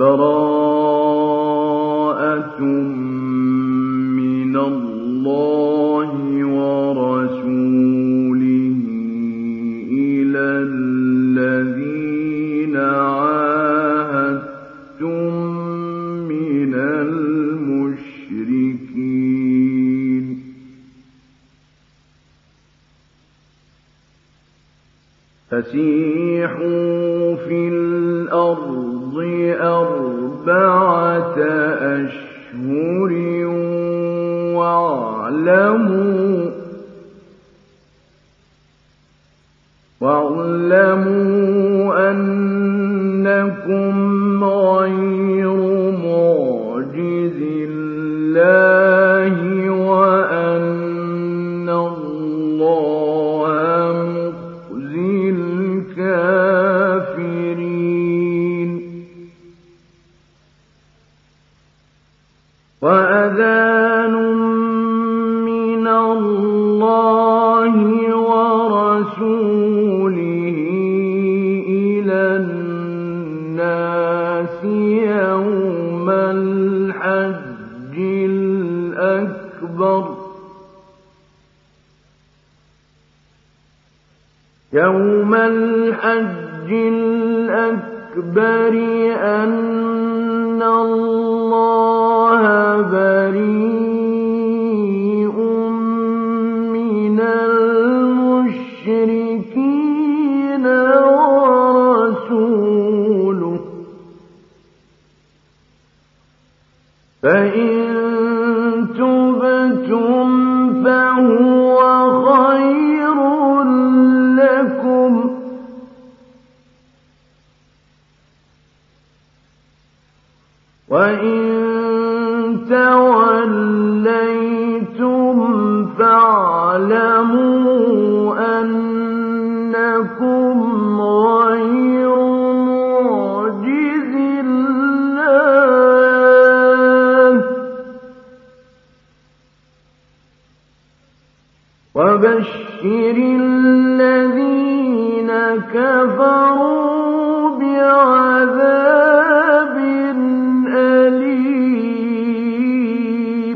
بَرَاءَةٌ مِّنَ اللَّهِ وَرَسُولِهِ إِلَى الَّذِينَ عَاهَدتُّم مِّنَ الْمُشْرِكِينَ فَسِيحُوا فِي الْأَرْضِ 4 أشهر واعلموا أنكم غير معجز الله وأن الله مخزي الكافرين وأذان من الله ورسوله إلى الناس يوم الحج الأكبر أن الله بريء من المشركين ورسوله فإن تُبْتُمْ فهو خير لكم وإن توليتم فاعلموا أنكم غير معجز الله وبشر الذين كفروا بعذاب أليم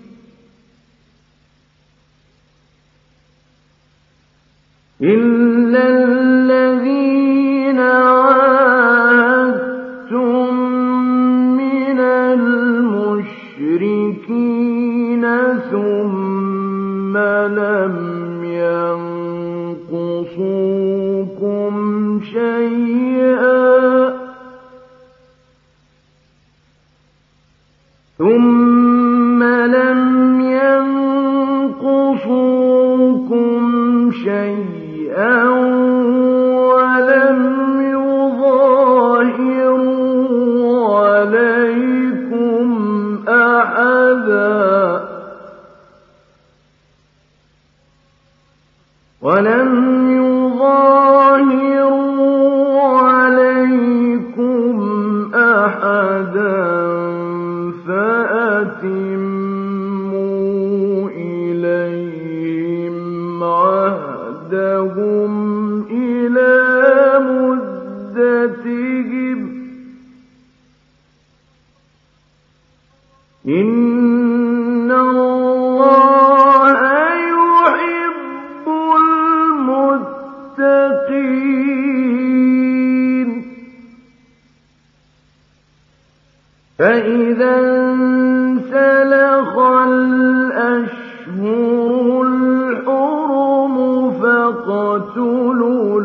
إلا الذين عاهدتم من المشركين ثم لم ينقصوكم شيئا ولم يظاهروا عليكم أحدا فأتموا إليهم عهدهم إلى مدتهم إن الله يحب المتقين فإذا انسلخ الأشهر الحرم فاقتلوا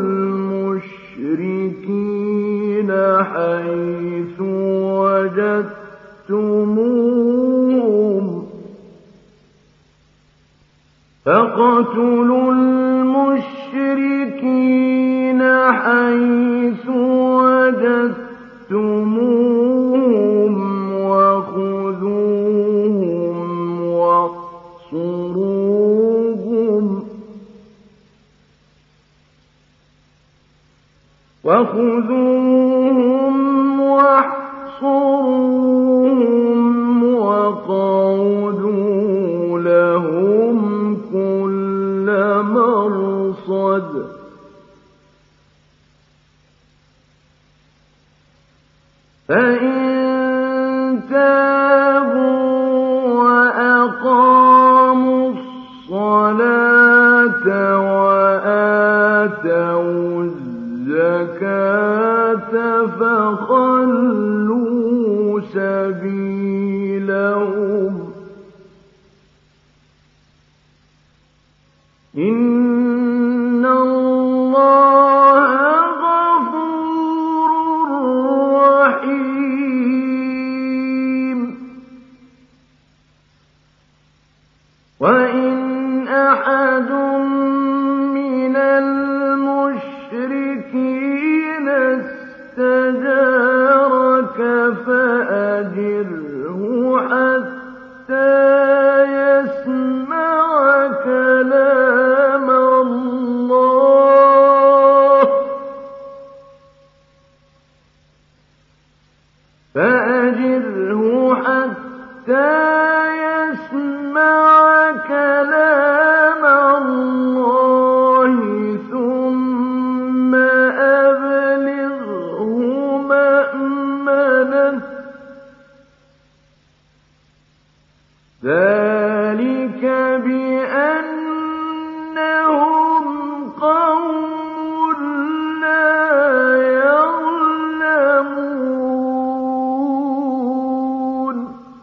المشركين حيث وجدتموهم وخذوهم واحصروهم وقعدوا لهم كل مرصد فإن فخلوا سبيلهم إن الله غفور رحيم وإن أحد من المشركين استجارك فأجره حتى يسمع كلام الله ثم أبلغه مأمنه ذلك بأنهم قوم لا يعلمون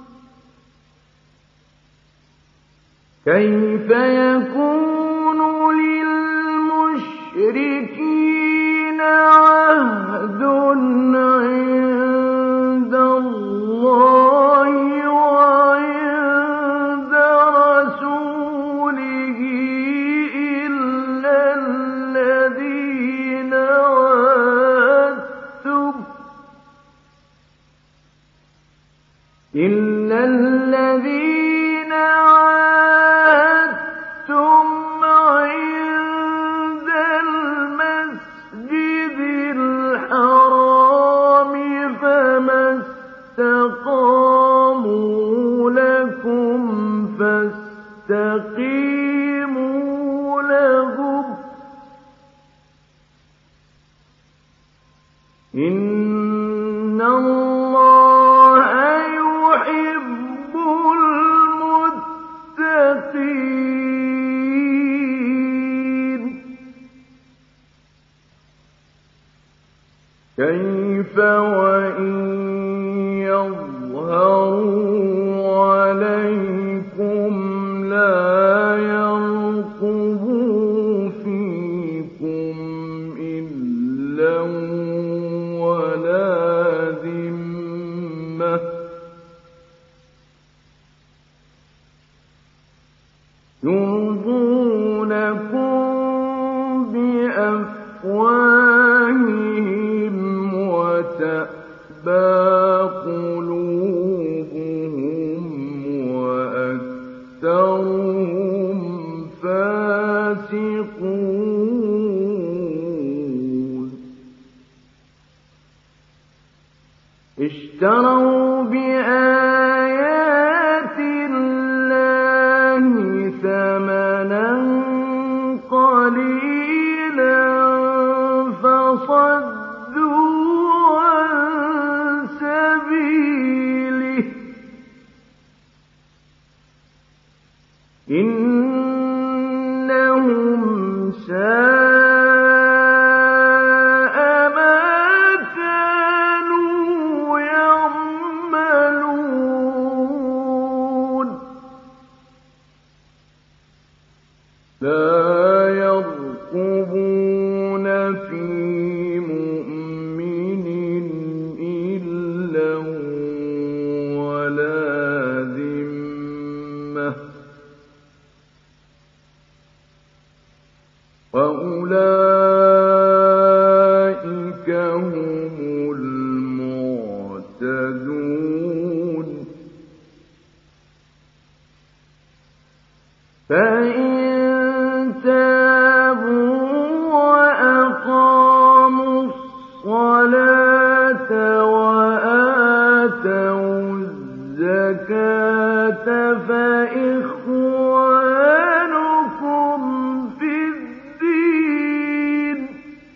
كيف يكون للمشركين عهد عند الله وعند رسوله إلا الذين عاهدتم عند المسجد الحرام فما استقاموا لكم فاستقيموا لهم إن الله يحب المتقين كيف وإن يظهروا عليكم لا يرقبوا فيكم إلا ولا ذمة يرضونكم بأفواههم وتأبى قلوبهم وأكثرهم فاسقون اشتروا بآيات الله ثمنا قليلا فصدوا عن سبيله إنهم ساء ما كانوا يعملون لا يرقبون في مؤمن إلا ولا ذمة وأولئك هم المعتدون فإن تابوا وأقاموا الصلاة وآتوا الزكاة فإخوانكم في الدين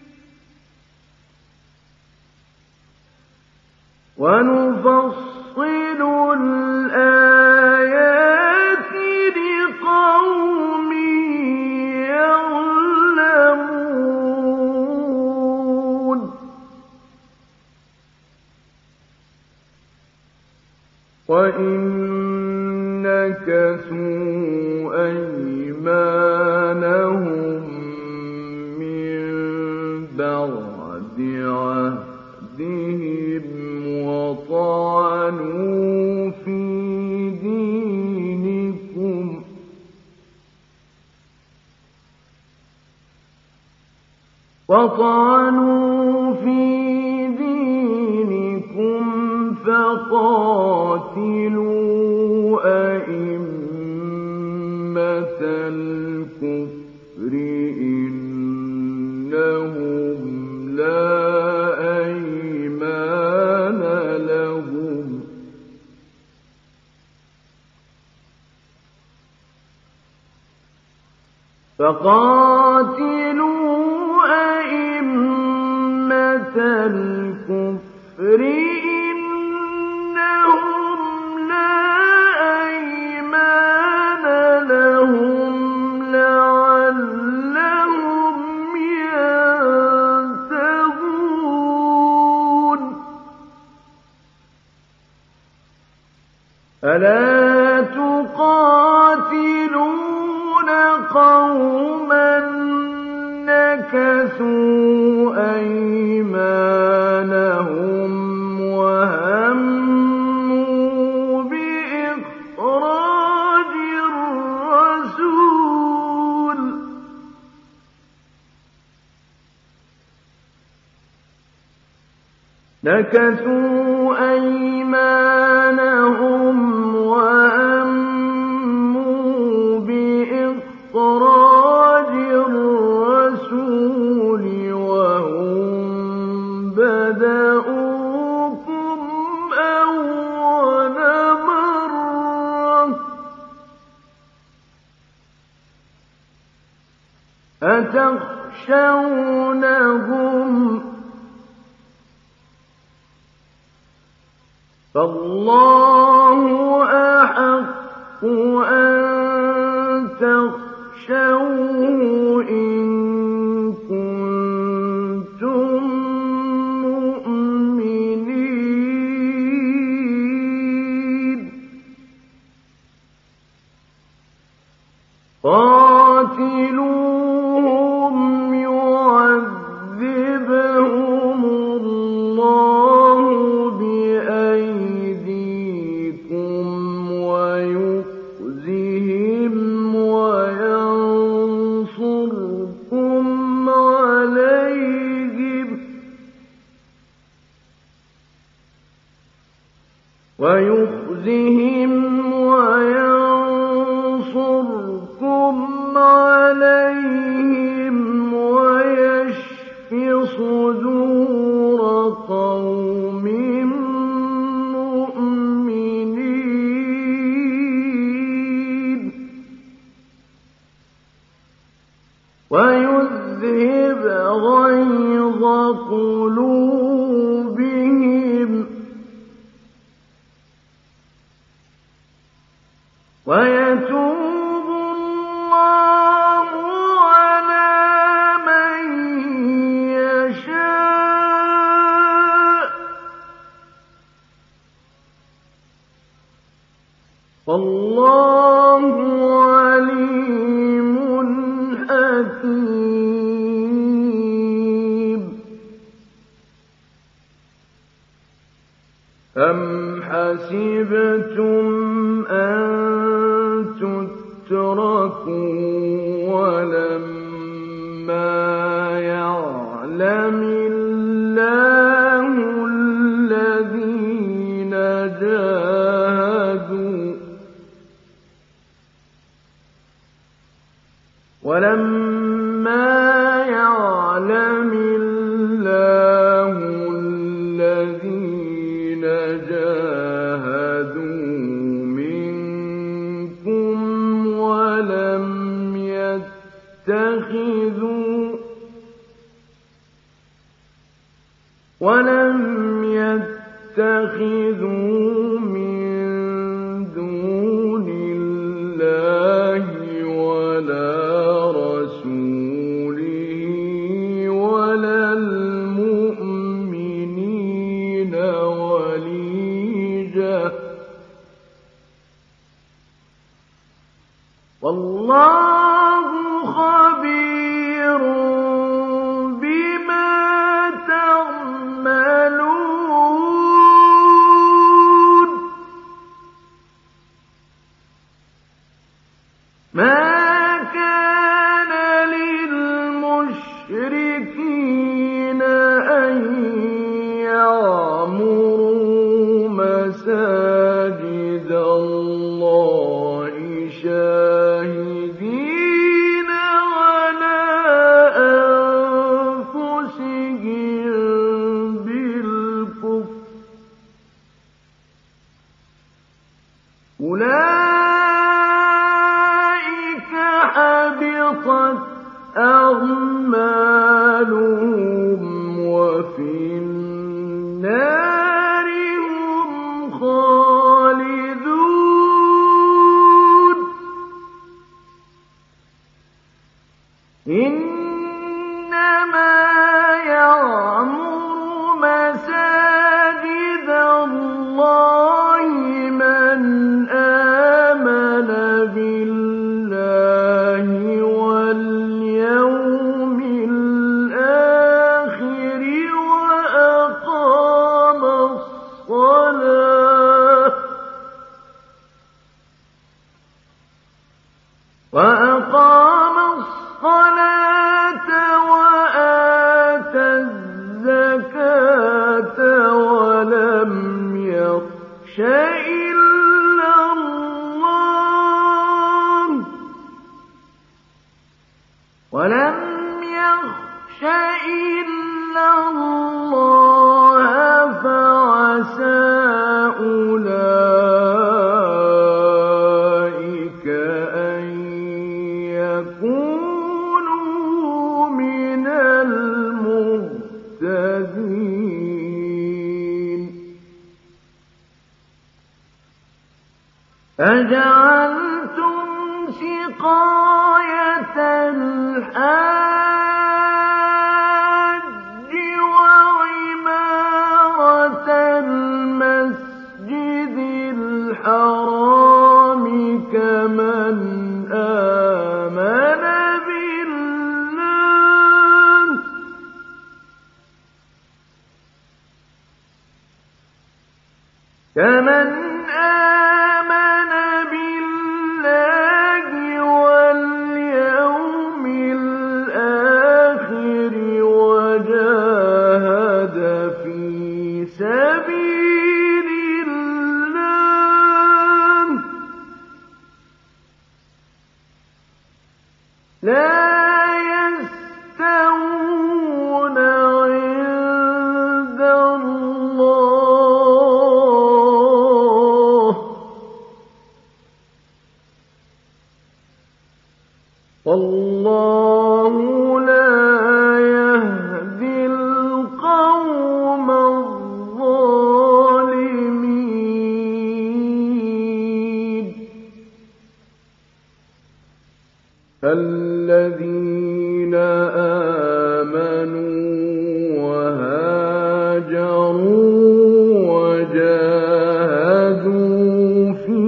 ونفصل الآيات لقوم يعلمون وَإِن نَّكَثُوا أَيْمَانَهُم مِّن بَعْدِ عَهْدِهِمْ وَطَعَنُوا فِي دِينِكُمْ فَقَاتِلُوا أَئِمَّةَ الْكُفْرِ إِنَّهُمْ لَا أَيْمَانَ لَهُمْ لَعَلَّهُمْ يَنتَهُونَ أَلَا تُقَاتِلُونَ قَوْمًا نَكَثُوا أَيْمَانَهُمْ وَهَمُّوا بِإِخْرَاجِ الرَّسُولِ وَهُم بَدَءُوكُمْ أَوَّلَ مَرَّةٍ ۚ أَتَخْشَوْنَهُمْ ۚ فَاللَّهُ أَحَقُّ أَن تَخْشَوْهُ إِن كُنتُم مُّؤْمِنِينَ قَاتِلُوهُمْ يُعَذِّبْهُمُ اللَّهُ بِأَيْدِيكُمْ وَيُخْزِهِمْ وَيَنصُرْكُمْ عَلَيْهِمْ وَيَشْفِ صُدُورَ قَوْمٍ مُّؤْمِنِينَ وَيُذْهِبْ غَيْظَ قُلُوبِهِمْ وَيَتُوبُ اللَّهُ عَلَىٰ مَن يَشَاءُ ۗ وَاللَّهُ عَلِيمٌ حَكِيمٌ أَمْ حَسِبْتُمْ أَن تُتْرَكُوا وَلَمَّا يَعْلَمِ اللَّهُ الَّذِينَ جَاهَدُوا مِنكُمْ وَلَمْ يَتَّخِذُوا مِن دُونِ اللَّهِ وَلَا رَسُولِهِ وَلَا الْمُؤْمِنِينَ وَلِيجَةً والله خبير بما تعملون ما كان للمشركين أن يعمروا مساجد الله شاهدين على أنفسهم بالكفر أولئك حبطت أعمالهم وفي النار هم خالدون إنما يعمر مساجد الله من آمن بالله واليوم الآخر وأقام الصلاة وآتى الزكاة ولم يخش إلا الله فعسى أولئك أن يكونوا من المهتدين أجعلتم سقاية الحاج وعمارة المسجد الحرام كمن آمن بالله واليوم الآخر وجاهد في سبيل الله لا يستوون عند الله والله لا يهدي القوم الظالمين الذين آمنوا وهاجروا وجاهدوا في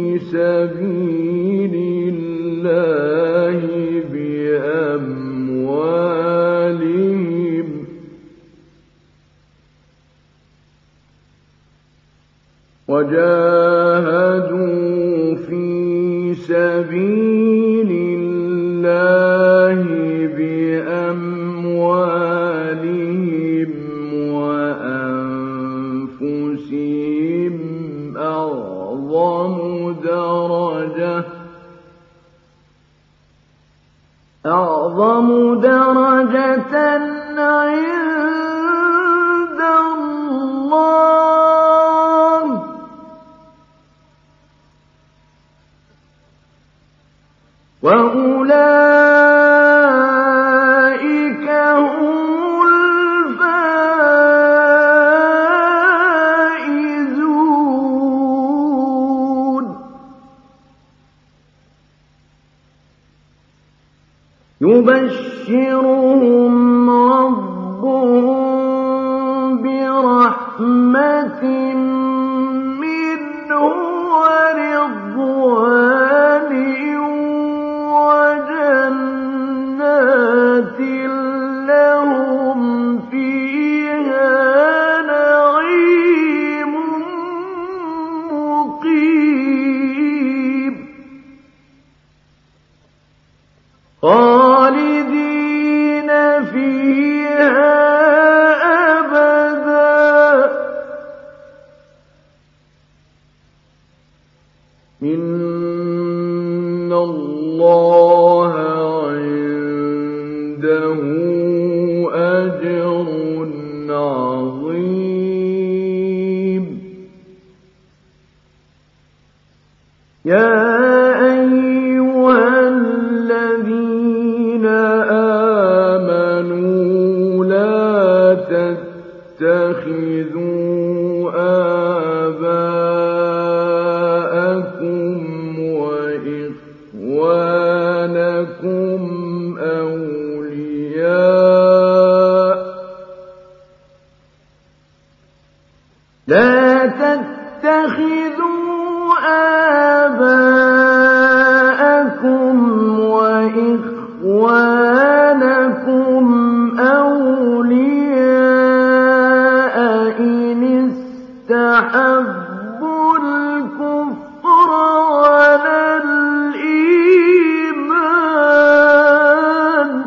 سبيل الله بأموالهم وأنفسهم أعظم درجة عند الله وأولئك هم الفائزون يبشرهم ربهم برحمة منه ورضوان اللَّهَ عِندَهُ أَجْرٌ عَظِيمٌ يَا أَيُّهَا الَّذِينَ آمَنُوا لَا تَتَّخِذُوا آبَاءَكُمْ وَإِخْوَانَكُمْ أَوْلِيَاءَ إِنِ اسْتَحَبُّوا الْكُفْرَ عَلَى الْإِيمَانِ ۚ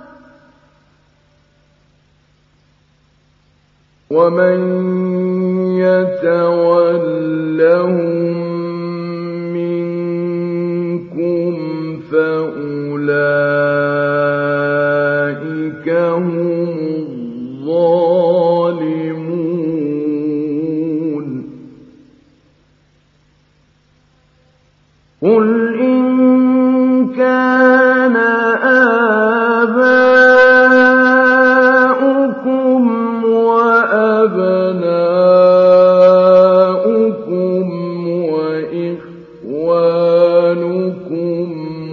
وَمَن يَتَوَلَّهُم مِّنكُمْ فَأُولَٰئِكَ هُمُ الظَّالِمُونَ قُلْ إِن كَانَ آبَاؤُكُمْ وَأَبْنَاؤُكُمْ وَإِخْوَانُكُمْ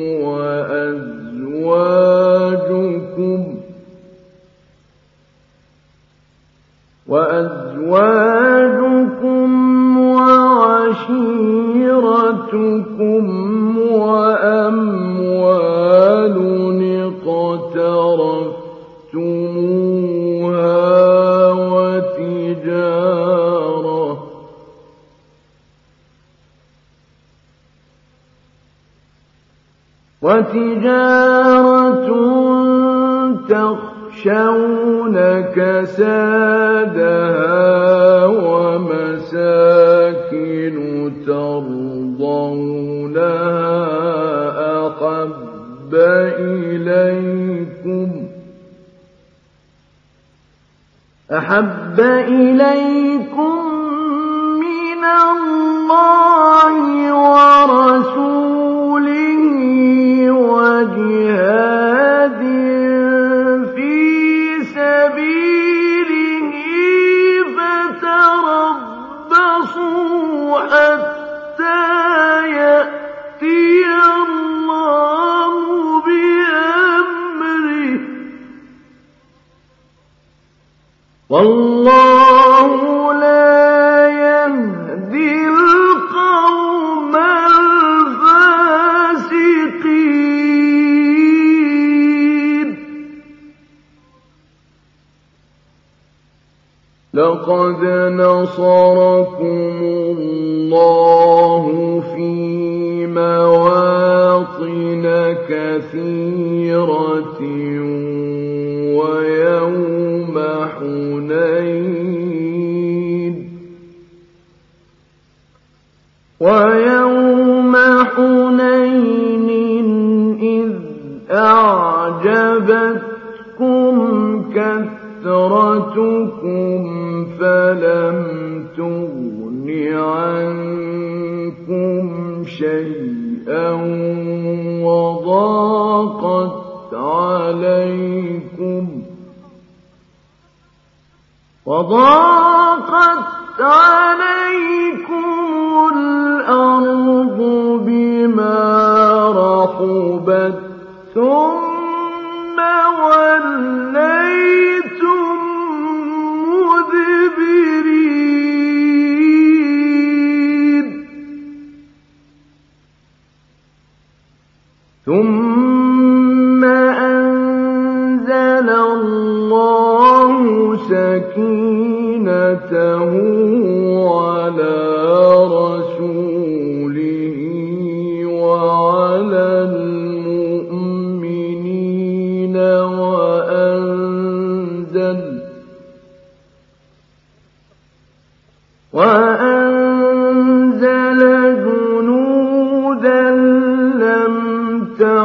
وَأَزْوَاجُكُمْ وَعَشِيرَتُكُمْ وَأَمْوَالٌ اقْتَرَفْتُمُوهَا وَتِجَارَةٌ تَخْشَوْنَ كَسَادَهَا وَمَسَاكِنُ تَرْضَوْنَهَا أَحَبَّ إِلَيْكُم مِّنَ اللَّهِ وَرَسُولِهِ وَجِهَادٍ فِي سَبِيلِهِ فَتَرَبَّصُوا حَتَّىٰ يَأْتِيَ اللَّهُ بِأَمْرِهِ ۗ وَاللَّهُ لَا يَهْدِي الْقَوْمَ الْفَاسِقِينَ لَقَدْ نَصَرَكُمُ اللَّهُ فِي مَوَاطِنَ كَثِيرَةٍ وَيَوْمَ حُنَيْنٍ إِذْ أَعْجَبَتْكُمْ كَثْرَتُكُمْ فَلَمْ تُغْنِ عَنكُمْ شَيْئًا وَضَاقَتْ عَلَيْكُمُ الْأَرْضُ بِمَا رَحُبَتْ ثُمَّ وَلَّيْتُم مُّدْبِرِينَ ثُمَّ أَنزَلَ اللَّهُ سَكِينَتَهُ عَلَىٰ رَسُولِهِ وَعَلَى الْمُؤْمِنِينَ وَأَنزَلَ جُنُودًا لَّمْ تَرَوْهَا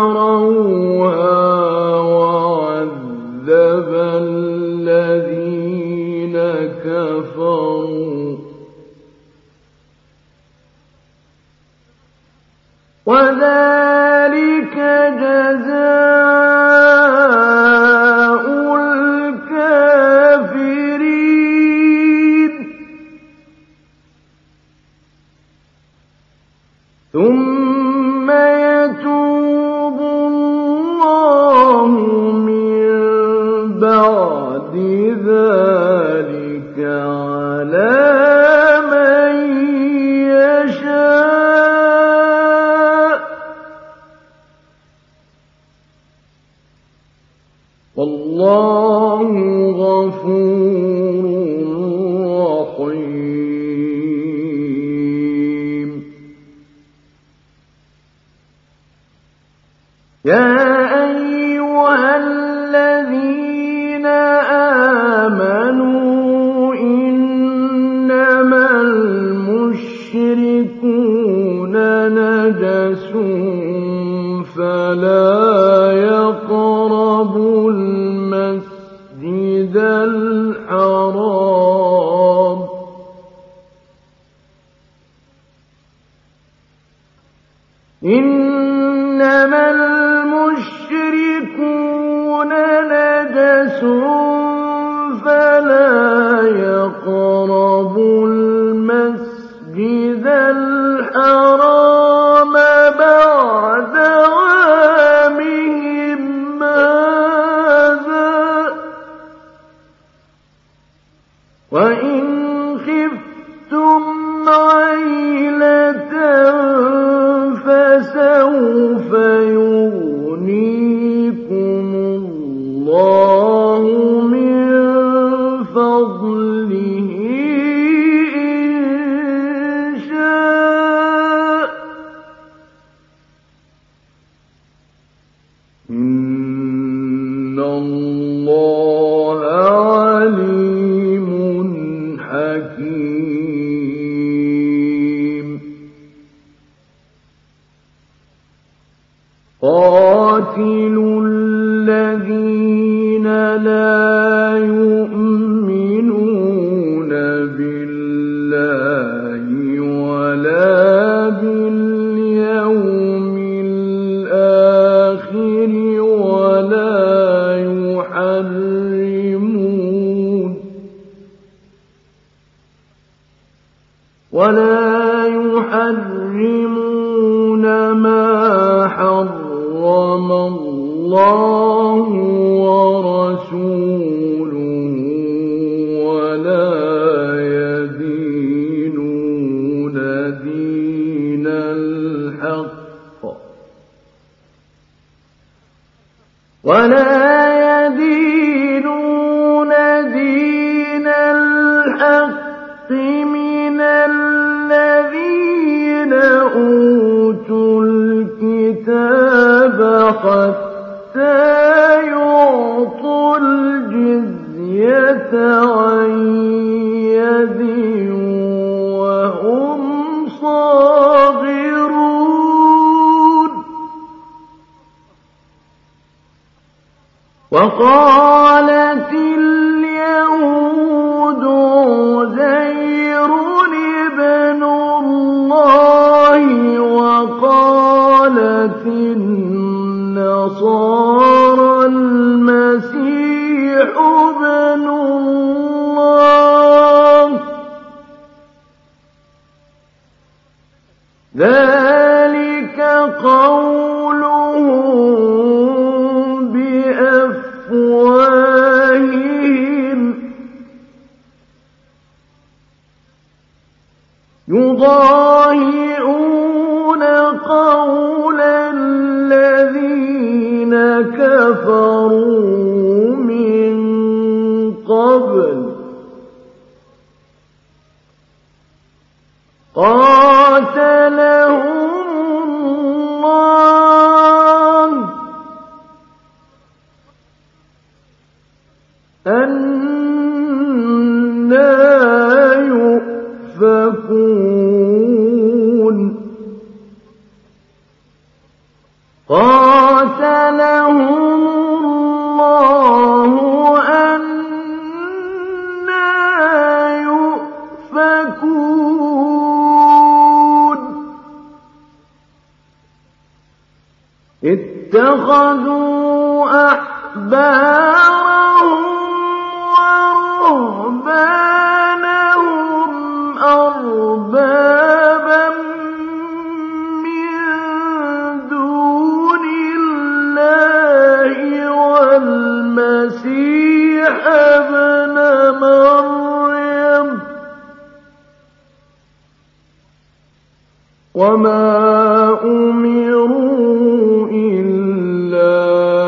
وذلك جزاء الكافرين ثم يتوب الله من بعد ذلك على من يشاء والله غفور رحيم. يا أيها الذين آمنوا إنما المشركون نجس فلا يقربوا المسجد الحرام إنما المشركون نجس فلا يقربوا المسجد الحرام بعد عامهم هذا وإن خفتم عيلة فسوف يغنيكم الله من فضله إن شاء إن الله عليم حكيم. قاتلوا الذين لا يؤمنون بالله ولا باليوم الآخر ولا يحرمون ما حرم الله ورسوله ولا يدينون دين الحق من الذين أوتوا الكتاب حتى يعطوا الجزية عن يد وهم صاغرون. وقالت اليهود عزير ابن الله وقالت النصارى المسيح ابن الله ذلك قولهم بأفواههم يضاهئون قول الذين كفروا من قبل قاتلهم الله أنى يؤفكون قاتلهم الله أنى يؤفكون اتخذوا أحبارهم ورهبانهم أربابا من دون الله والمسيح ابن مريم وما أمروا إلا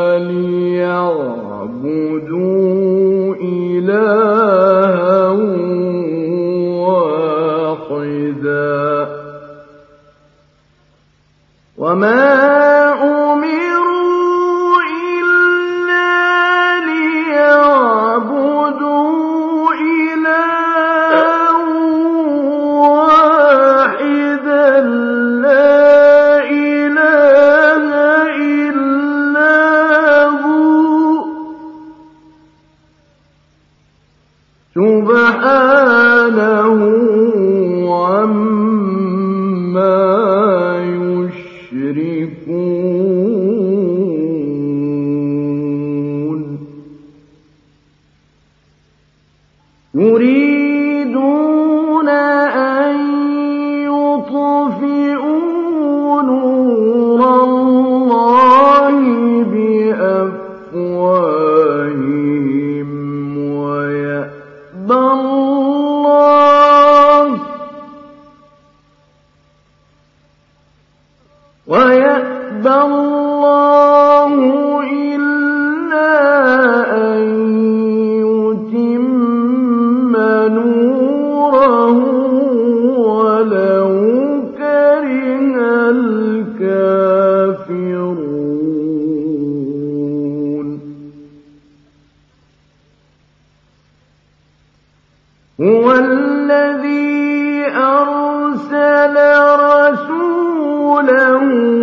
ليعبدوا إلها واحدا وما أمروا إلا ليعبدوا إلها واحدا لا إله إلا هو سبحانه عما يشركون يريدون أن يطفئوا نور الله بأفواههم ويأبى الله إلا أن يتم نوره ولو كره الكافرون هو الذي أرسل رسوله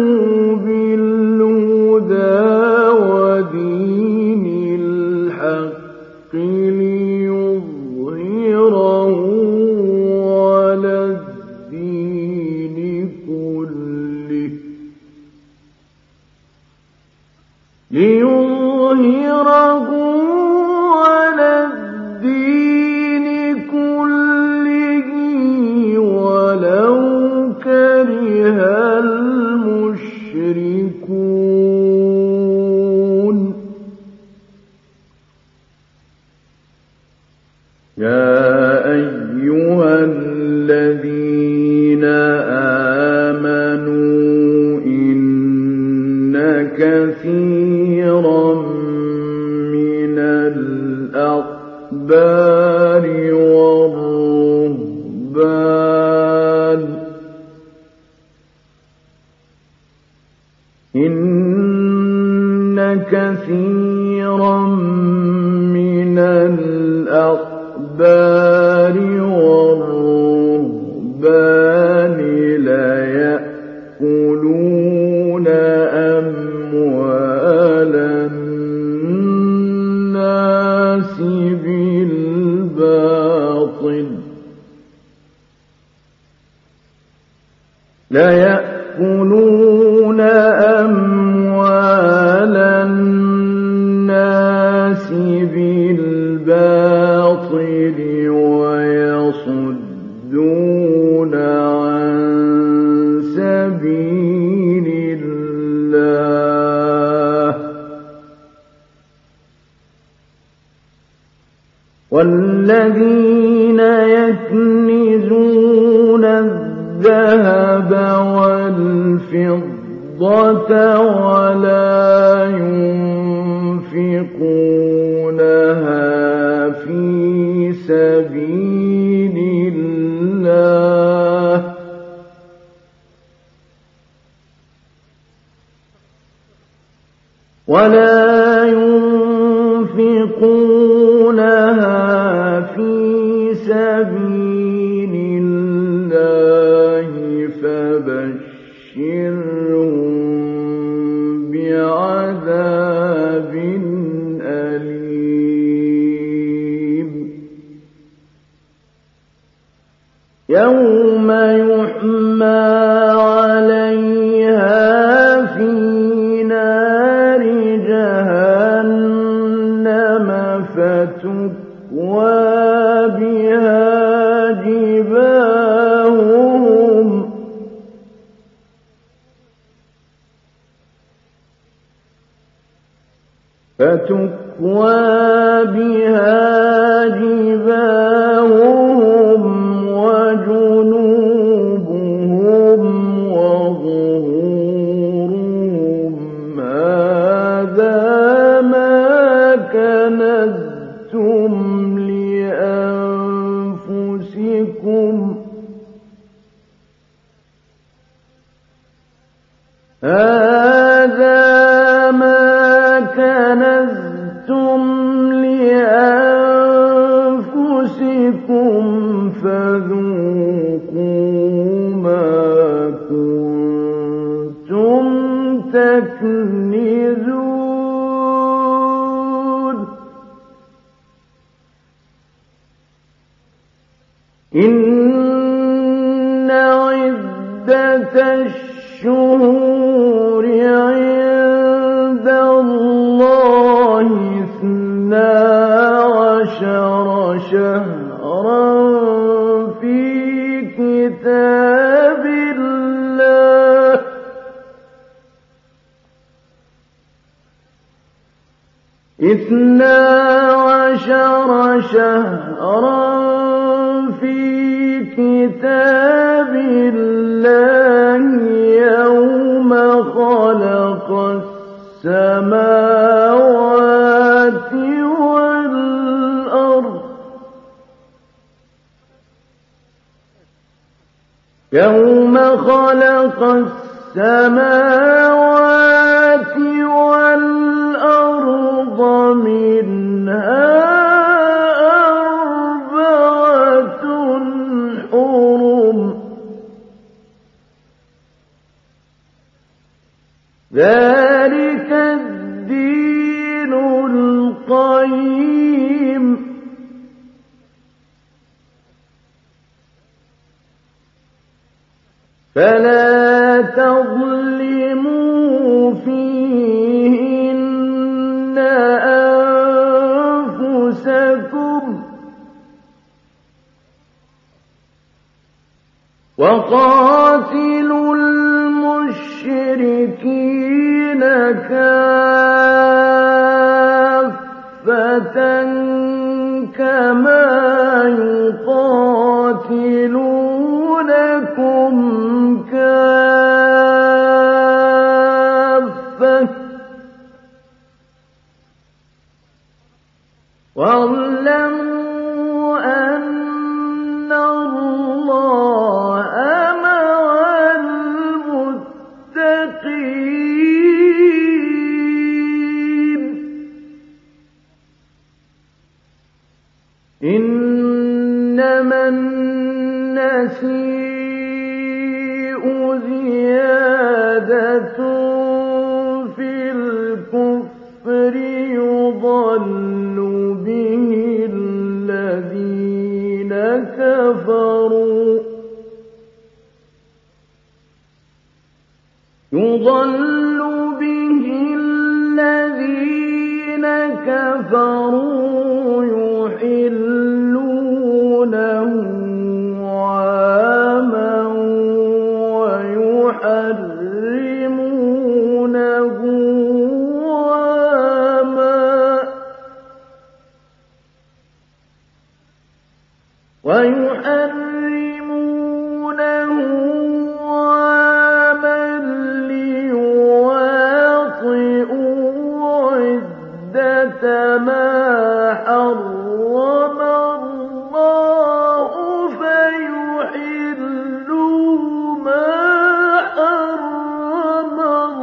بالهدى ودين الحق ليظهره على الدين كله على الدين كله ولو كره المشركون يا أيها الذين آمنوا إن كثيرا من الأحبار والرهبان إن كثيرا من الأحبار والرهبان ليأكلون أموال الناس بالباطل ويصدون عن سبيل الله والذين يكنزون الذهب والفضة ولا ينفقونها في سبيل الله فبشرهم بعذاب أليم يوم يحمى عليها في جباههم فتكوى بها جباههم وجنوبهم وظهورهم هذا ما كنزتم لأنفسكم هذا ما كنزتم لأنفسكم فذوقوا ما كنتم تكنزون إن عدة الشهور عند الله 12 شهرا في كتاب الله 12 شهرا في كتاب الله يوم خلق السماوات والأرض يوم خلق السماوات والأرض منها أربعة حرم ذلك الدين القيم فلا تظلموا فيهن أنفسكم وقاتلوا المشركين كافة كما يقاتلونكم كافة واعلموا أن الله مع المتقين إنما النسيء زيادة في الكفر يضل به الذين كفروا يحلونه عاما ويحرمونه عاما ليواطئوا عدة ما حرم الله فيحلوا ما حرم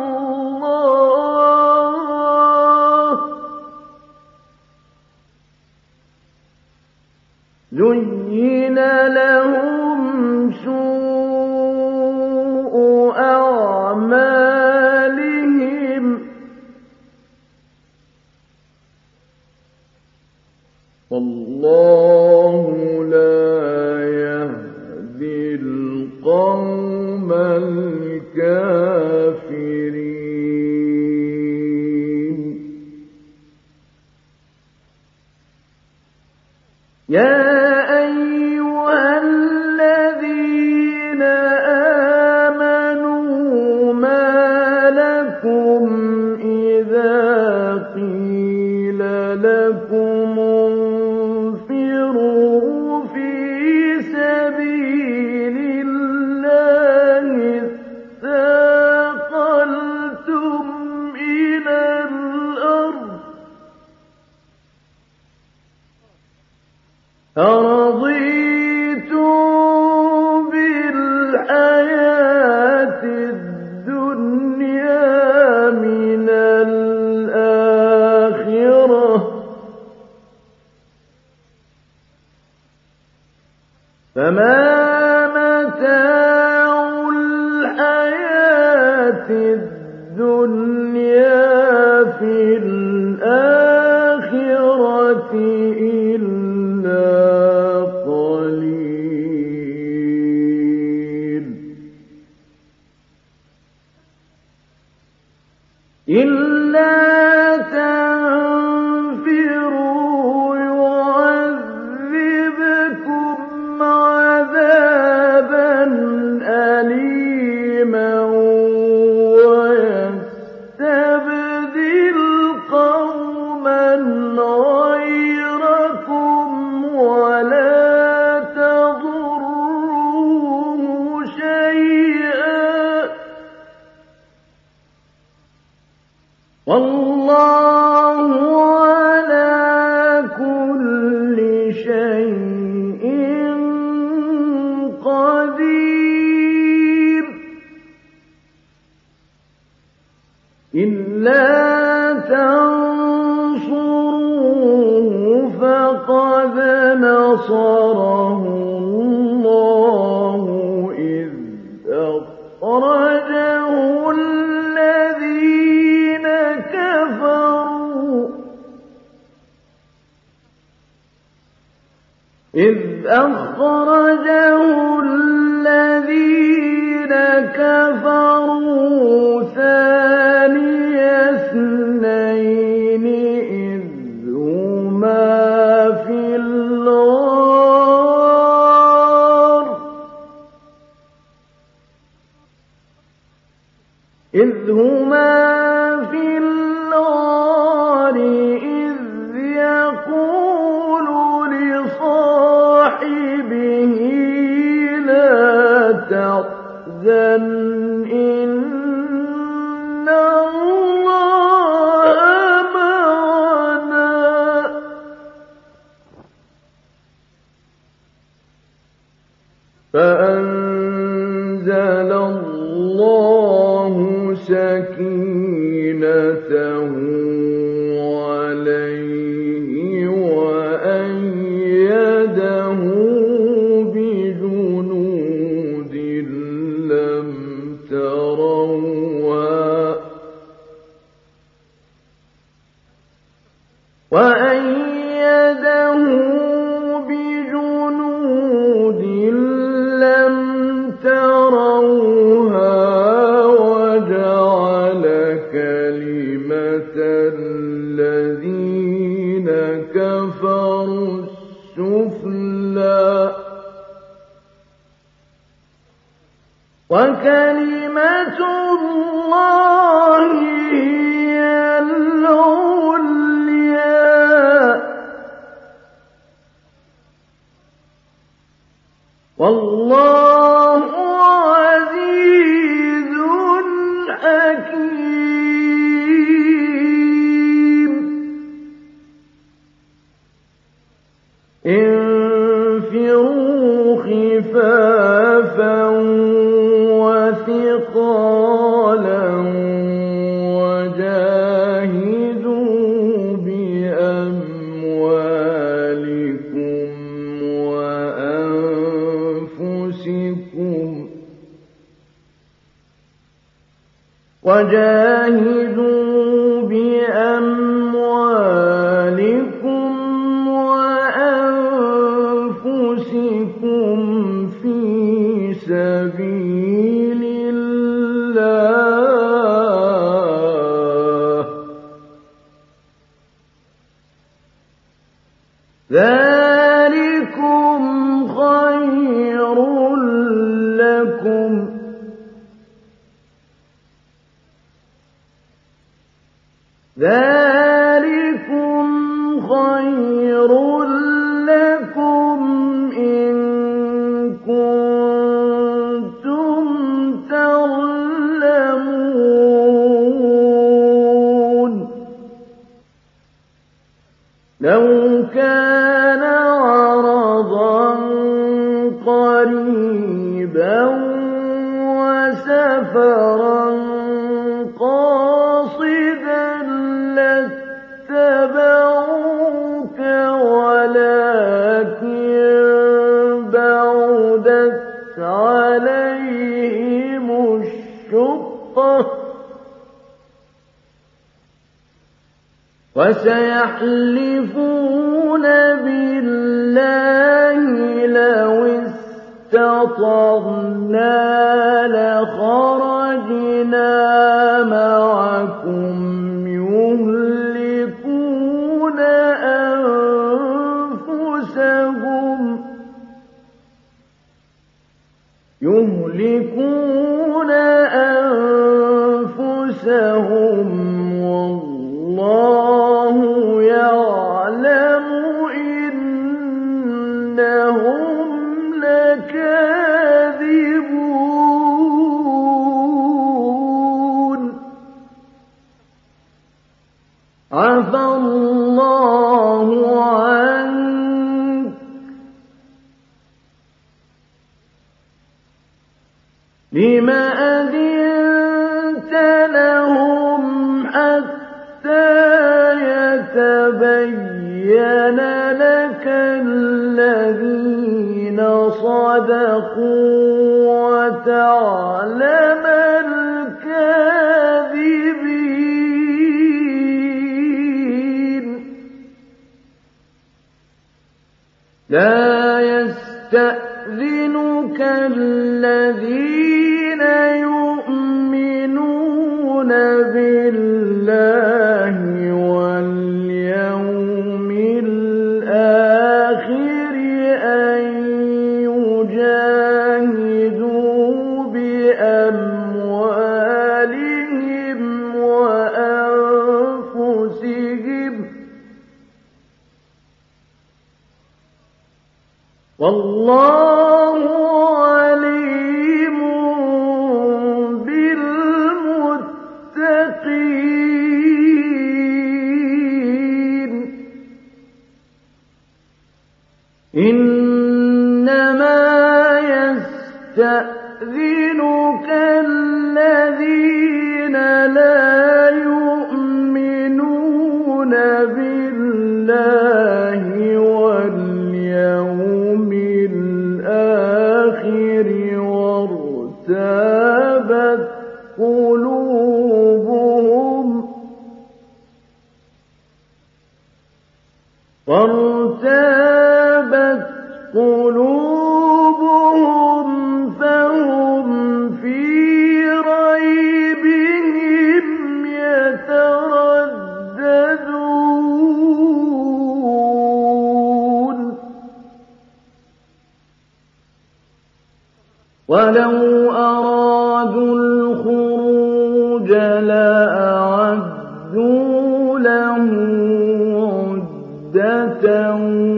الله زين لهم سوء أعمالهم والله لا يهدي القوم الكافرين يا أيها مَتَاعُ الْحَيَاةِ الدُّنْيَا فِي الْآخِرَةِ إِلَّا قَلِيلٌ إِلَّا تَنفِرُوا يُعَذِّبْكُمْ عَذَابًا أَلِيمًا وَيَسْتَبْدِلْ قَوْمًا غَيْرَكُمْ وَلَا تَضُرُّوهُ شَيْئًا ۗ وَاللَّهُ عَلَىٰ كُلِّ شَيْءٍ قَدِيرٌ إِلَّا تَنصُرُوهُ فَقَدْ نَصَرَهُ اللَّهُ إِذْ أَخْرَجَهُ الَّذِينَ كَفَرُوا ثَانِيَ اثْنَيْنِ إِذْ هُمَا فِي الْغَارِ إِذْ يَقُولُ لِصَاحِبِهِ لَا تَحْزَنْ إِنَّ اللَّهَ مَعَنَا ۖ فَأَنزَلَ اللَّهُ سَكِينَتَهُ عَلَيْهِ وَأَيَّدَهُ بِجُنُودٍ لَّمْ تَرَوْهَا وَجَعَلَ كَلِمَةَ الَّذِينَ كَفَرُوا السُّفْلَىٰ ۗ وَكَلِمَةُ اللَّهِ هِيَ الْعُلْيَا ۗ وَاللَّهُ عَزِيزٌ حَكِيمٌ انفِرُوا خِفَافًا وَثِقَالًا وَجَاهِدُوا بِأَمْوَالِكُمْ وَأَنفُسِكُمْ فِي سَبِيلِ اللَّهِ ۚ ذَٰلِكُمْ خَيْرٌ لَّكُمْ إِن كُنتُمْ تَعْلَمُونَ لَوْ كَانَ عَرَضًا قَرِيبًا وَسَفَرًا قَاصِدًا لَّاتَّبَعُوكَ وَلَٰكِن بَعُدَتْ عليهم الشقة وسيحلفون بالله لو استطعنا لخرجنا معكم يهلكون أنفسهم والله يعلم إنهم لكاذبون عفى الله عنك لم أذنت لهم حتى يتبين لك الذين صدقوا وتعلم الكاذبين لا يستأذنك الذين يؤمنون بالله واليوم الآخر أن يجاهدوا بأموالهم وأنفسهم والله عليم بالمتقين إنما يستأذنك الذين لا يؤمنون بالله واليوم الآخر وارتابت قلوبهم فهم في ريبهم يترددون ولو أرادوا الخروج لأعدوا له عدة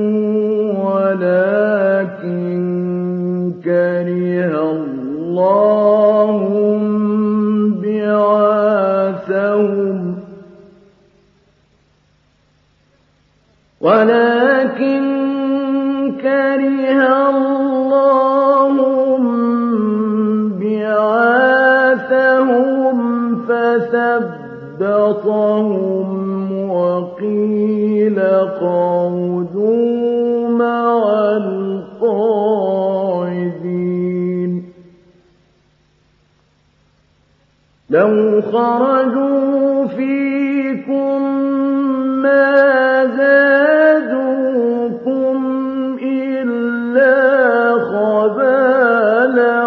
ولكن كره الله بعاثهم فثبطهم وقيل اقعدوا مع القاعدين لو خرجوا فيكم ما زادوكم إلا خبالا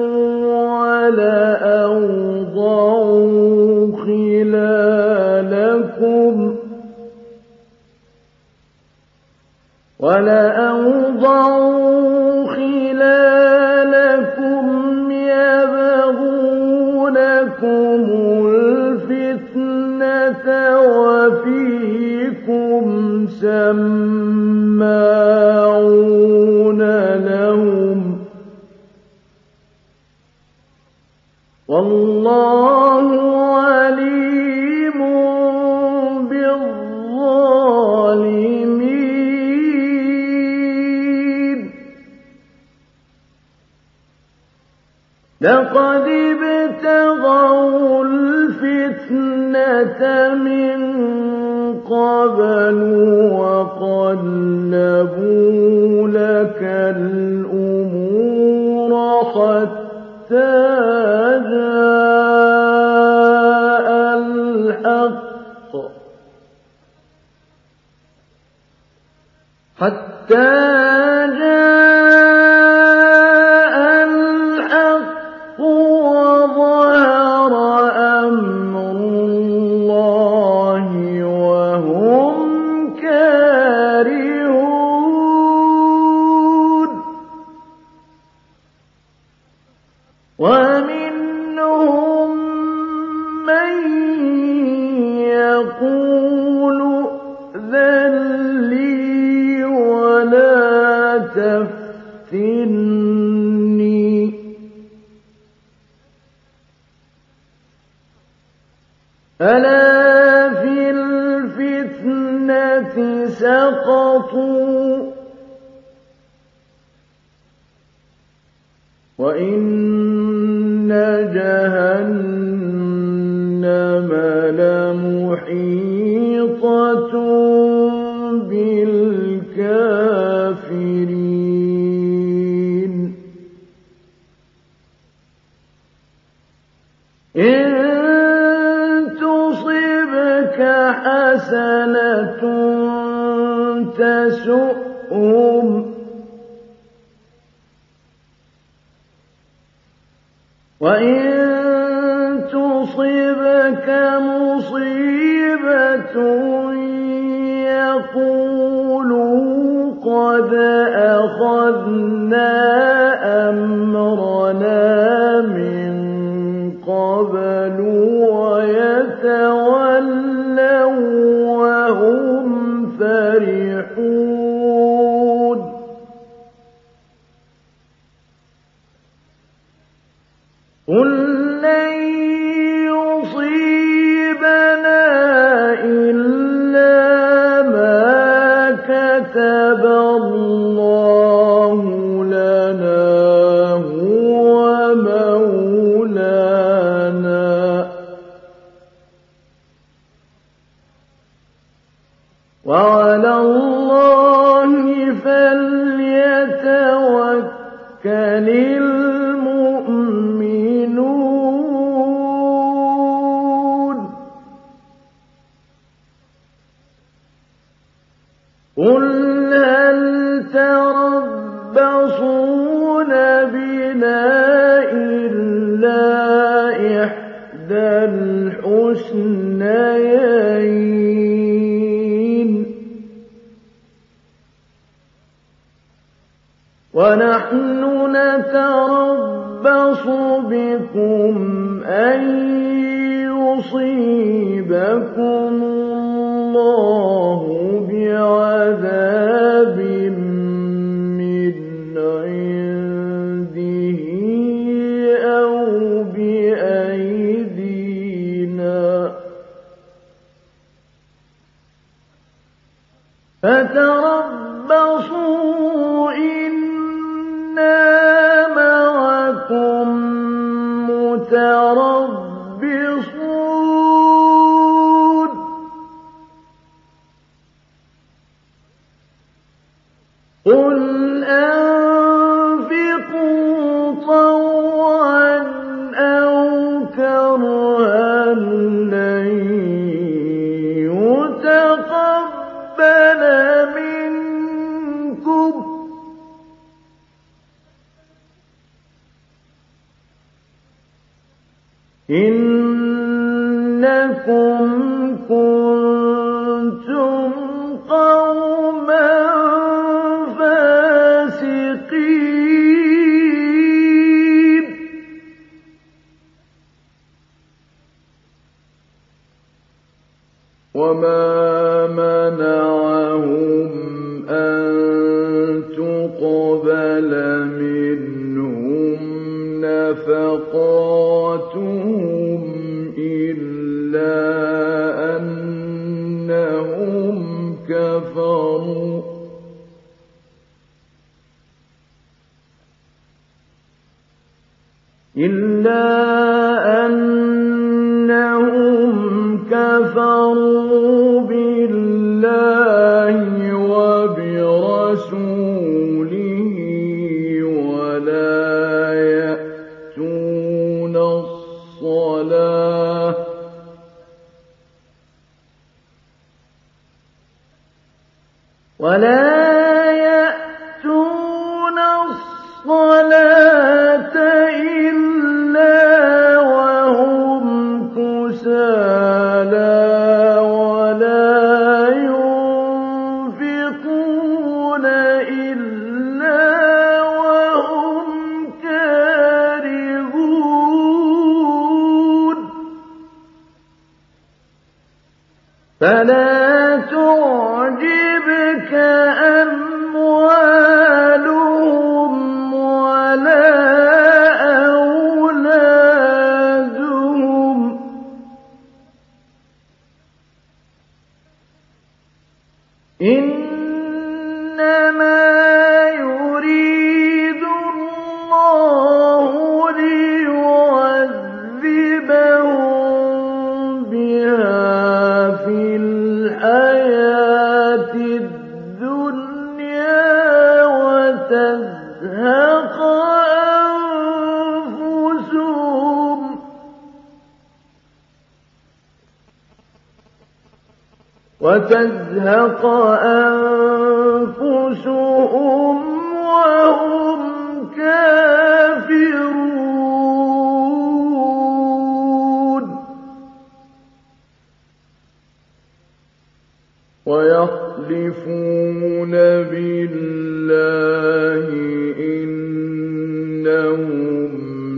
ولأوضعوا خلالكم يبغونكم الفتنة وفيكم سماعون لهم والله عليم بالظالمين لقد ابتغوا الفتنة من قبل وقلبوا لك الأمور حتى جاء الحق وظهر أمر الله وهم كارهون ومنهم من يقول ائذن لي ولا تفتني ألا في الفتنة سقطوا وإن جهنم لمحيطة بالكافرين إن تصبك حسنة تسؤهم وإن تصبك مصيبة يقولوا قد أخذنا أمرنا من قبل ويتولوا وهم فرحون قل لن يصيبنا إلا ما كتب الله لنا هو مولانا وعلى الله فليتوكل المؤمنون قل هل تربصون بنا إلا إحدى الحسنيين ونحن نتربص بكم أن يصيبكم الله بعذاب من عنده أو بأيدينا فتربصوا إنا معكم متربصون قل أنفقوا طوعا أو كرها لن يتقبل منكم إنكم كنتم قوما فاسقين وما منعهم أن تقبل منهم نفقاتهم إلا أنهم كفروا بالله وبرسوله ولا ولا يأتون الصلاة إلا وهم كسالى ولا ينفقون إلا وهم كارهون فلا تعجبك أموالهم ولا أولادهم إنما يريد الله ليعذبهم بها في الحياة الدنيا وتزهق أنفسهم وهم كافرون ويحلفون بالله إنهم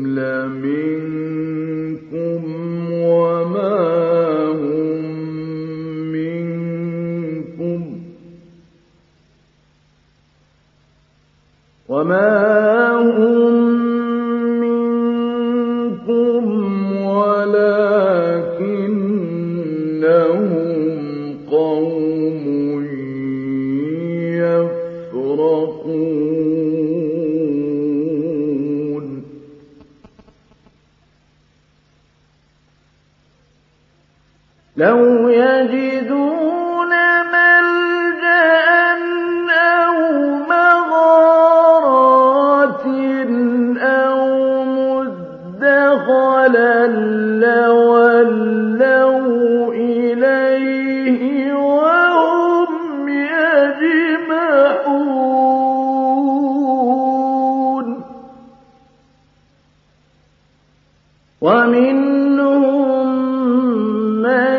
لمنكم وما هم منكم ولكنهم قوم يفرقون لو يجدون ملجأ أو مغارات أو مدخلا لولوا إليه وهم يجمحون ومنهم من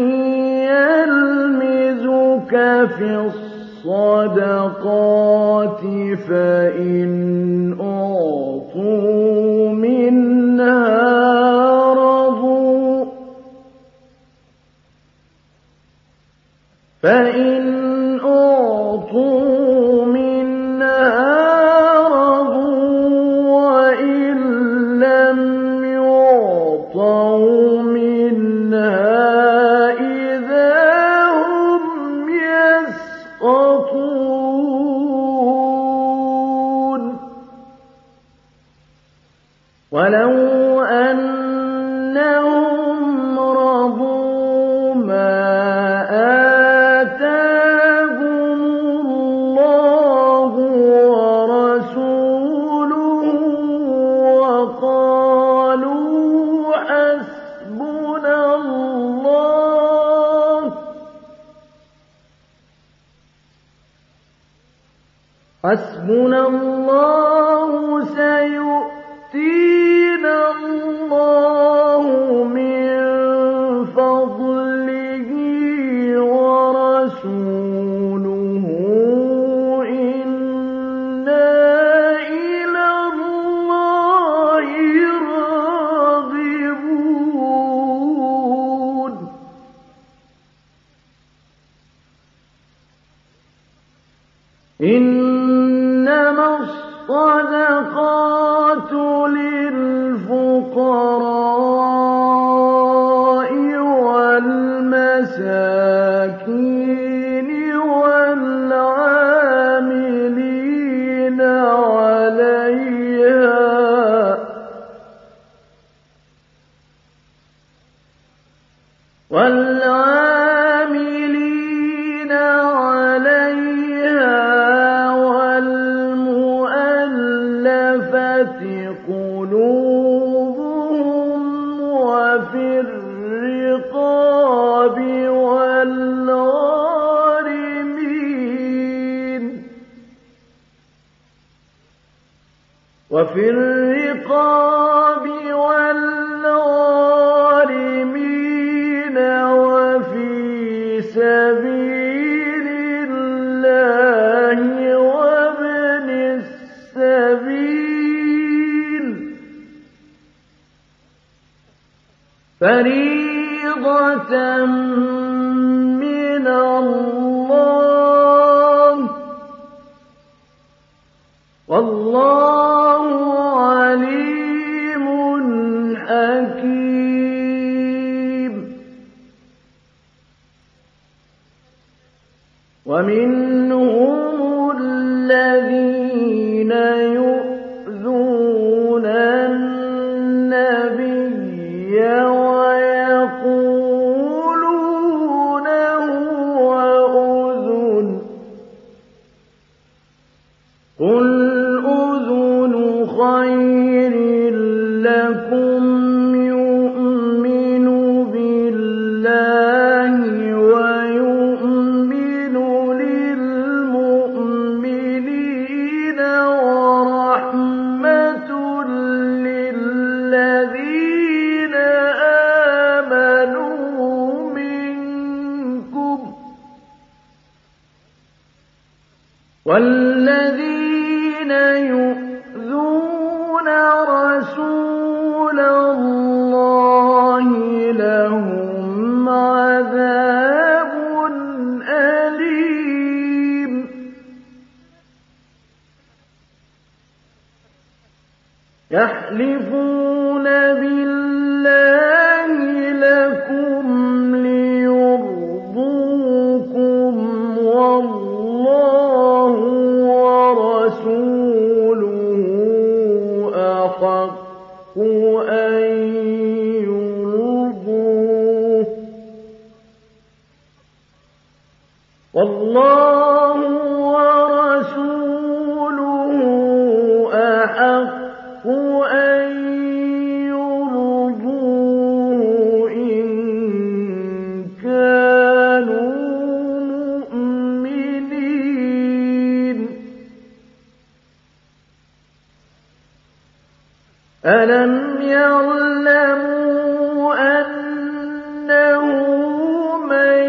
يلمزك في الصدقات فإن أعطوا منها رضوا وإن لم يعطوا منها إذا هم يسقطون ولو أنهم رضوا ما آتاهم الله ورسوله وقالوا حسبنا الله سيؤتينا الله من فضله ورسوله إنا إلى الله راغبون إنما الصلاة وفي الرقاب والغارمين وفي سبيل الله وابن السبيل فريضة من الله والله عليم حكيم. ومنهم الذين يؤذون النبي ويقولون هو أذن قل أذن خير لكم يؤمن بالله ويؤمن للمؤمنين ورحمة للذين آمنوا منكم والذين يؤذون رسول الله لهم عذاب أليم. يحلفون بالله لكم ليرضوكم والله ورسوله أحق أن يرضوه والله ورسوله أحق أن يرضوه إن كانوا مؤمنين. ألم يعلموا أنه من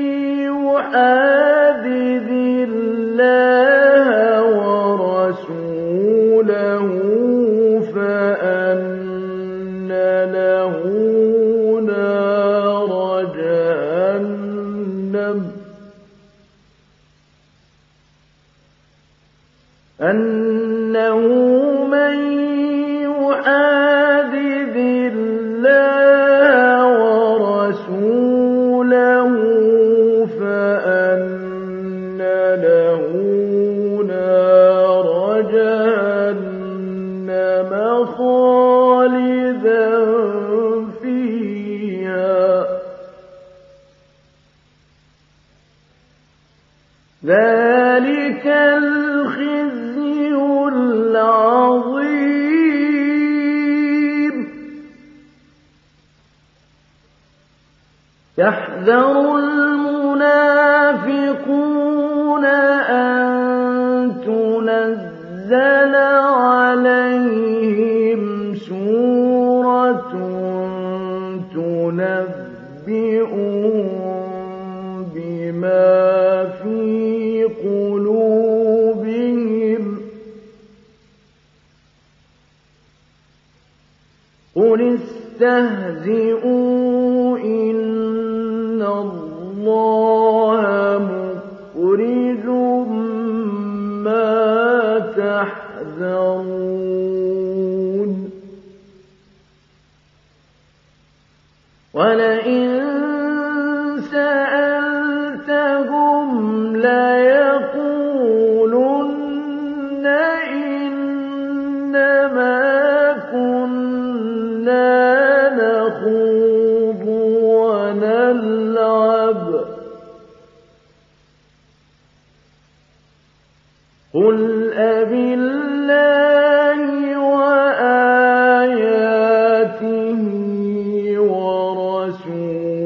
يحادد الله ورسوله فأن له نار جهنم أنه من يحادد الله ورسوله فأن له نار جهنم خالدا فيها ذلك الخزي العظيم. يحذر المنافقون أن تنزل عليهم سورة تنبئهم بما في قلوبهم قل استهزئوا إن الله مخرج ما تحذرون. ولئن سألتهم ليقولن إنما كنا نخوض ونلعب قل أبالله وآياته ورسوله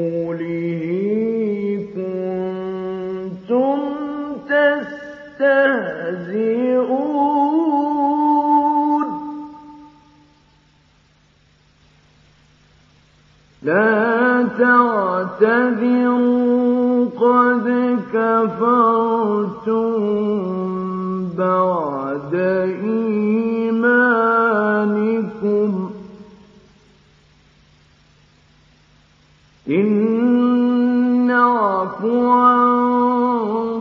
لا تعتذروا قد كفرتم بعد إيمانكم إن نعف عن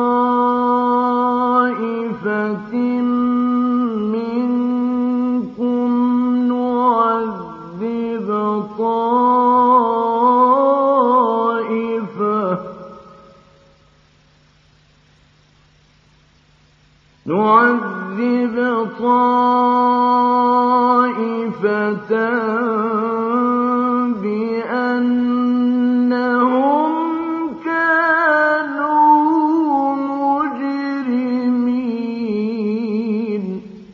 طائفة منكم نعذب طائفة بأنهم كانوا مجرمين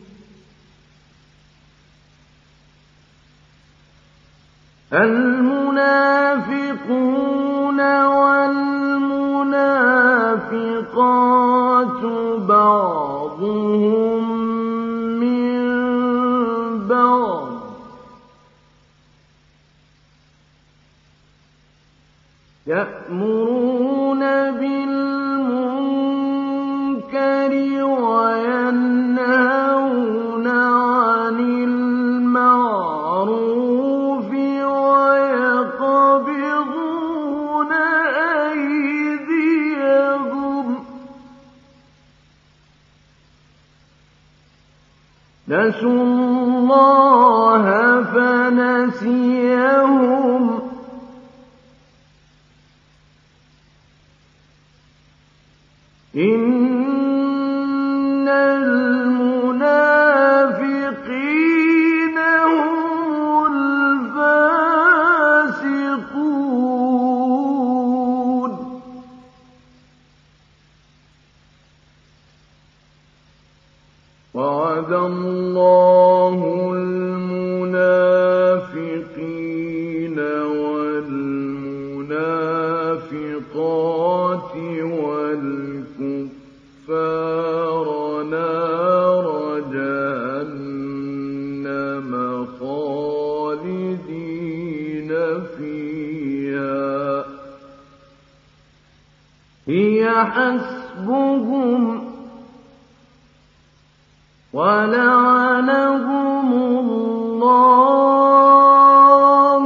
المنافقون والمنافقات بعضهم من بعض يأمرون بالمنكر وينهون عن المعروف ويقبضون أيديهم نسوا الله فنسيهم إن المنافقين هم الفاسقون وعد الله المنافقين والمنافقات والكفار نار جهنم خالدين فيها هي حسبهم ولعنهم الله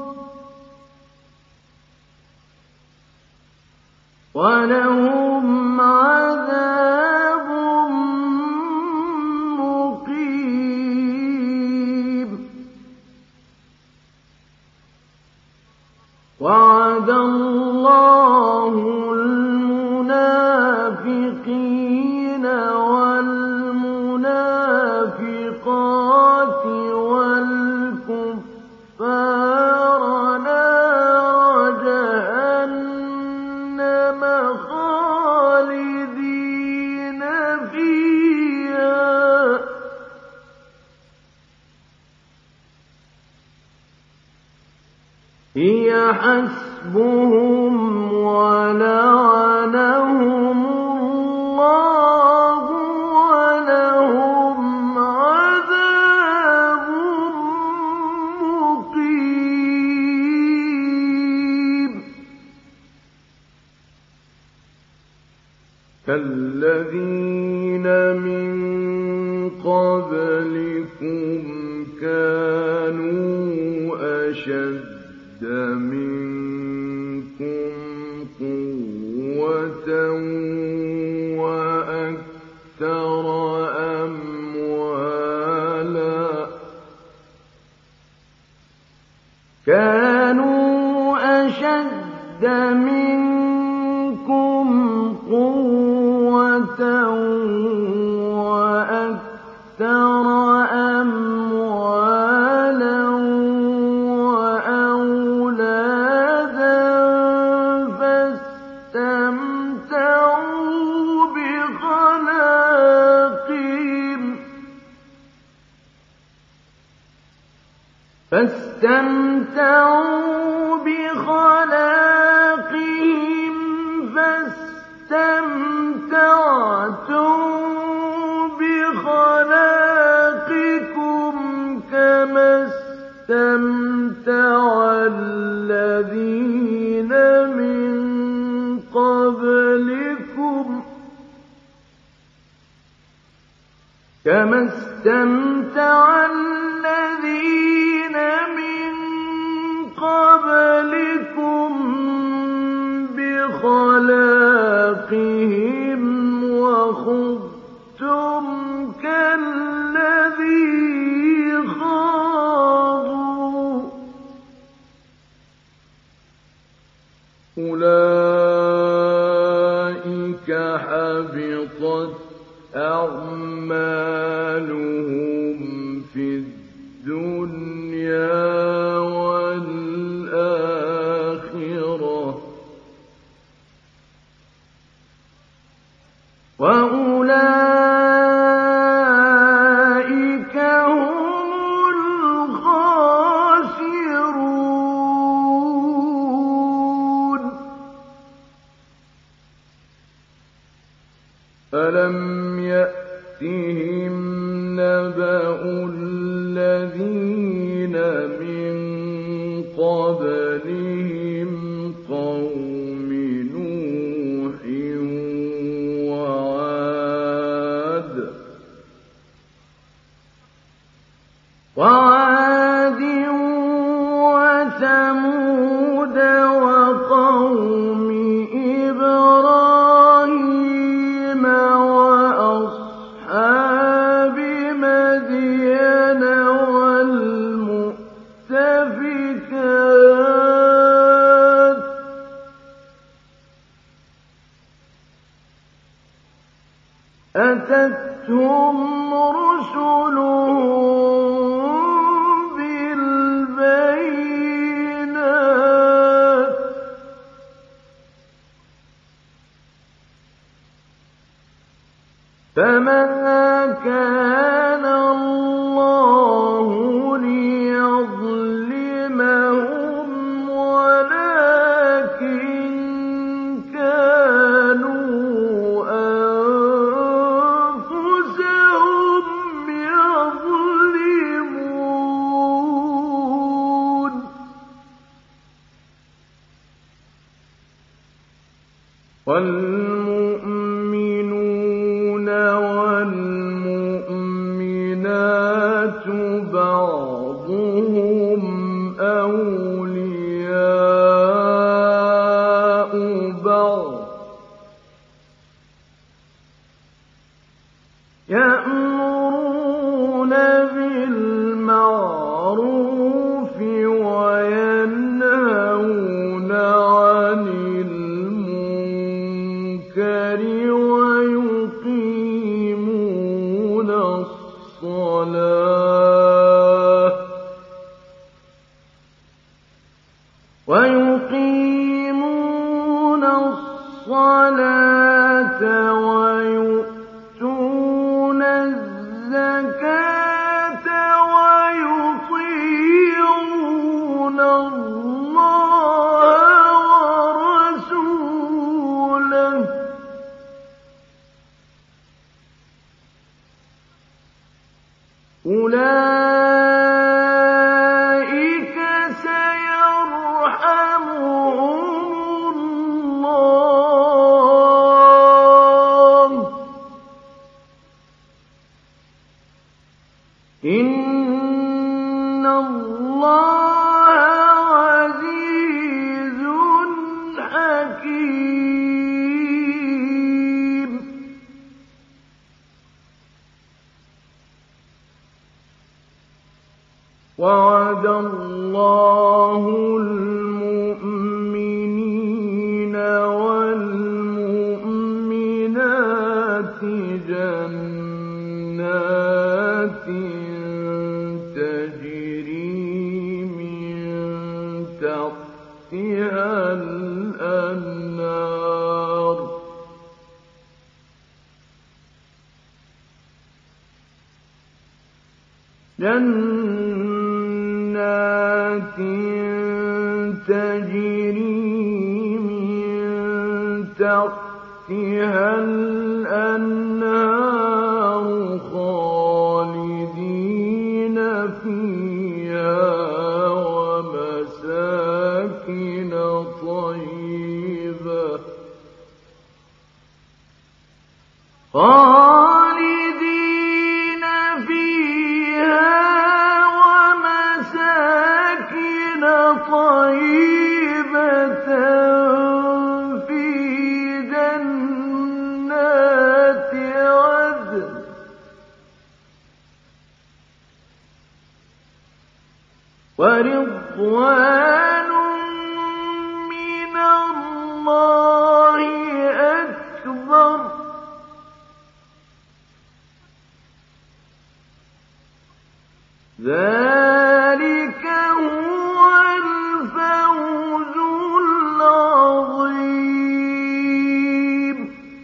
ولهم عذاب مقيم وعد الله المنافقين والمنافقات والكفار نار جهنم خالدين فيها هي حسبهم ولعنهم الله ولهم عذاب مقيم كالذين من قبلكم كانوا أشد منكم قوة وأكثر أموالا فاستمتعوا بخلاقهم فاستمتعتم بخلاقكم كما استمتع كما استمتع الذين من قبلكم بخلاقهم وخضتم كالذي خاضوا أولئك حبطت أعمالهم في الدنيا والآخرة وأولئك هم الخاسرون ألم يأتهم نبأ الذين من قبلهم قوم نوح وعاد وثمود وقوم إبراهيم وأصحاب مدين والمؤتفكات أتتهم رسلهم بالبينات فما كان الله ليظلمهم ولكن كانوا أنفسهم يظلمون والمؤمنون والمؤمنات بعضهم أولياء بعض يأمرون بالمعروف وينهون عن المنكر ويقيمون الصلاة ويؤتون الزكاة ويطيعون الله ورسوله أولئك سيرحمهم الله إن الله عزيز حكيم وعد الله المؤمنين والمؤمنات جنات تجري من تحتها الأنهار جنات تجري من تحتها الأنهار خالدين فيها ومساكن طيبة خالدين ورضوان من الله أكبر ذلك هو الفوز العظيم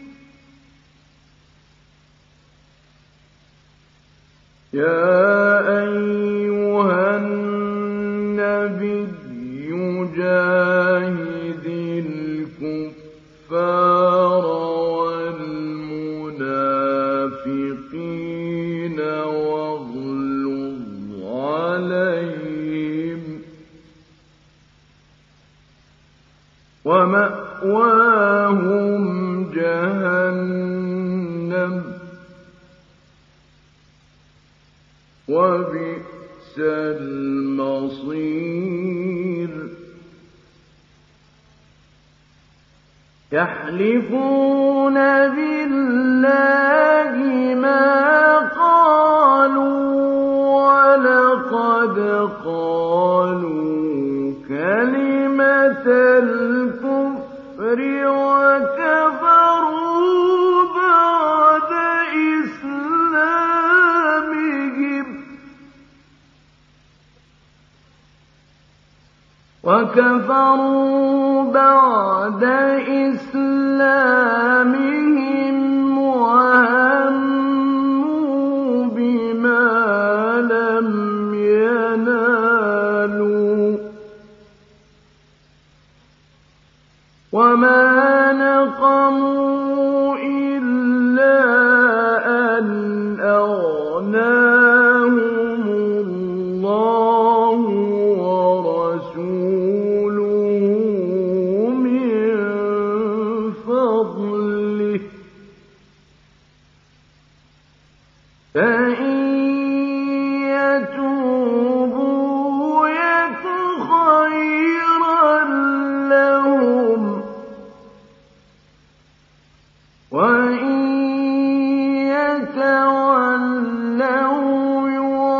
يا أيها النبي جاهد الكفار والمنافقين واغلظ عليهم ومأواهم جهنم وبئس المصير يحلفون بالله ما قالوا ولقد قالوا كلمة الكفر وكفروا بعد إسلامهم وهموا بما لم ينالوا وما نقموا إلا أن أغناهم الله ورسوله من فضله فإن يتوبوا يك خيرا لهم وإن يتولوا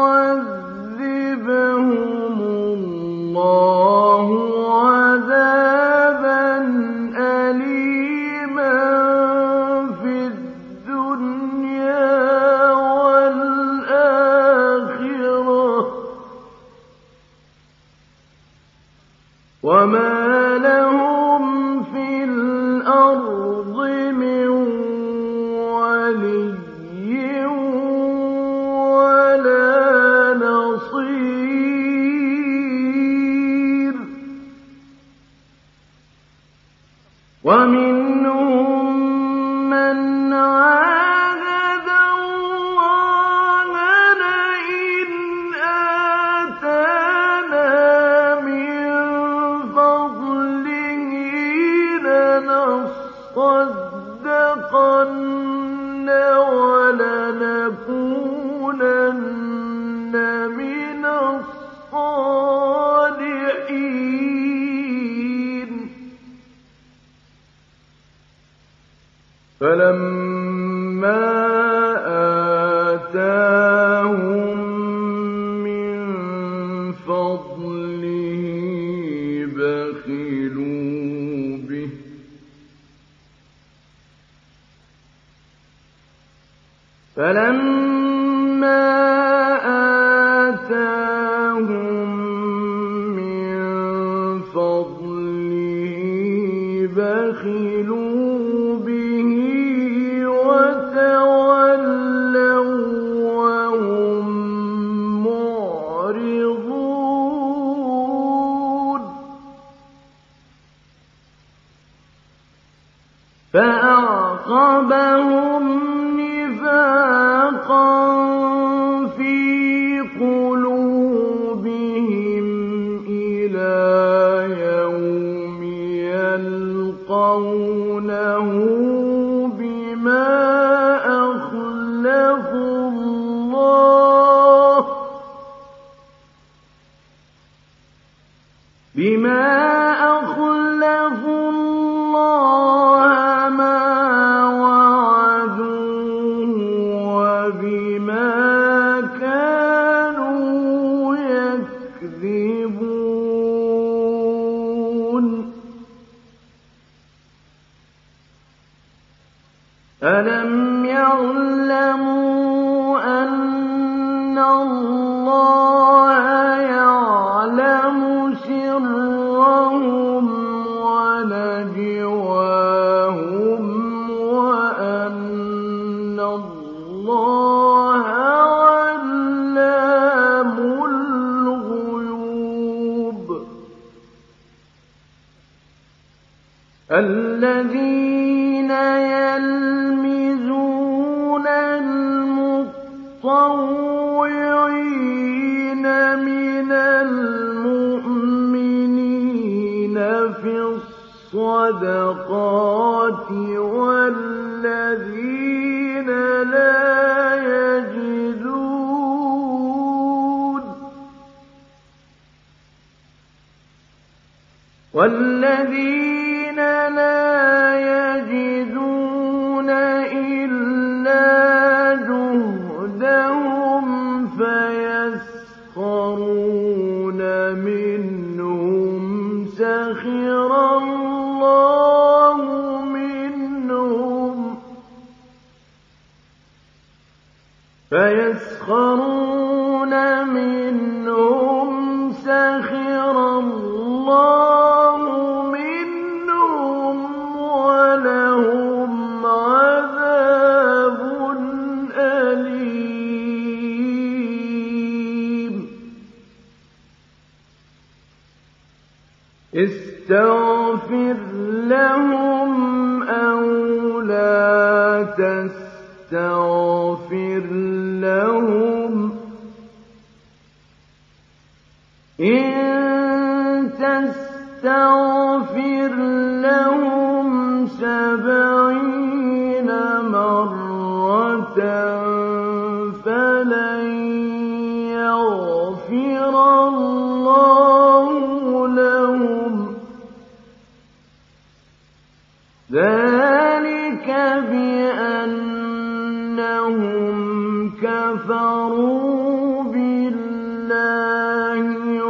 يعذبهم الله عذابا أليما في الدنيا والآخرة وما لهم في الأرض من ولي ولا نصير ومنهم من عاهد الله لئن آتانا من فضله لنصدقن ولنكونن من الصالحين فلما آتاهم من فضله بخلوا به فلما آتاهم من فضله بخلوا به وتولوا وهم معرضون فأعقبهم نفاقا في قلوبهم إلى يوم يلقونه بما أخلفوا الله ما وعدوه وبما كانوا يكذبون أَلَمْ يَعْلَمُوا أَنَّ اللَّهَ يَعْلَمُ سِرَّهُمْ وَنَجْوَاهُمْ وَأَنَّ اللَّهَ عَلَّامُ الْغُيُوبِ الَّذِينَ يَلْمِزُونَ الْمُطَّوِّعِينَ مِنَ الْمُؤْمِنِينَ فِي الصَّدَقَاتِ وَالَّذِينَ لا يجدون إلا جهدهم فيسخرون منهم سخر الله منهم وَلَهُمْ عَذَابٌ أَلِيمٌ اسْتَغْفِرْ لَهُمْ أَوْ لَا تَسْتَغْفِرْ لَهُمْ إِن تَسْتَغْفِرْ لَهُمْ 70 مرة فلن يغفر الله لهم ذلك بأنهم كفروا بالله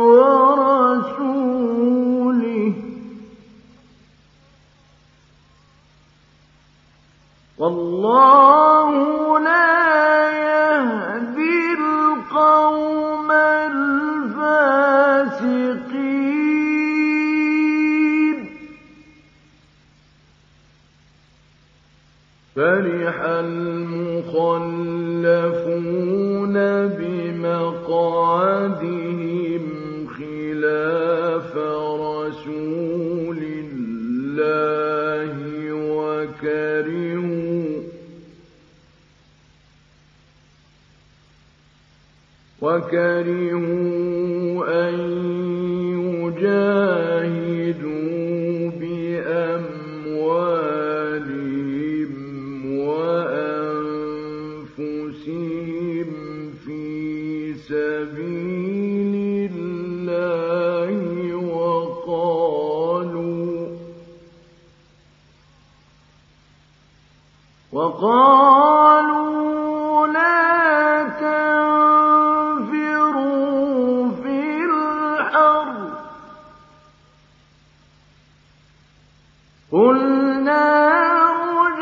ورسوله والله لا يهدي القوم الفاسقين فرح المخلفون بمقعدهم خلاف رسول الله وكرهوا أن يجاهدوا بأموالهم وأنفسهم في سبيل الله وقالوا لا تنفروا في الحر قل نار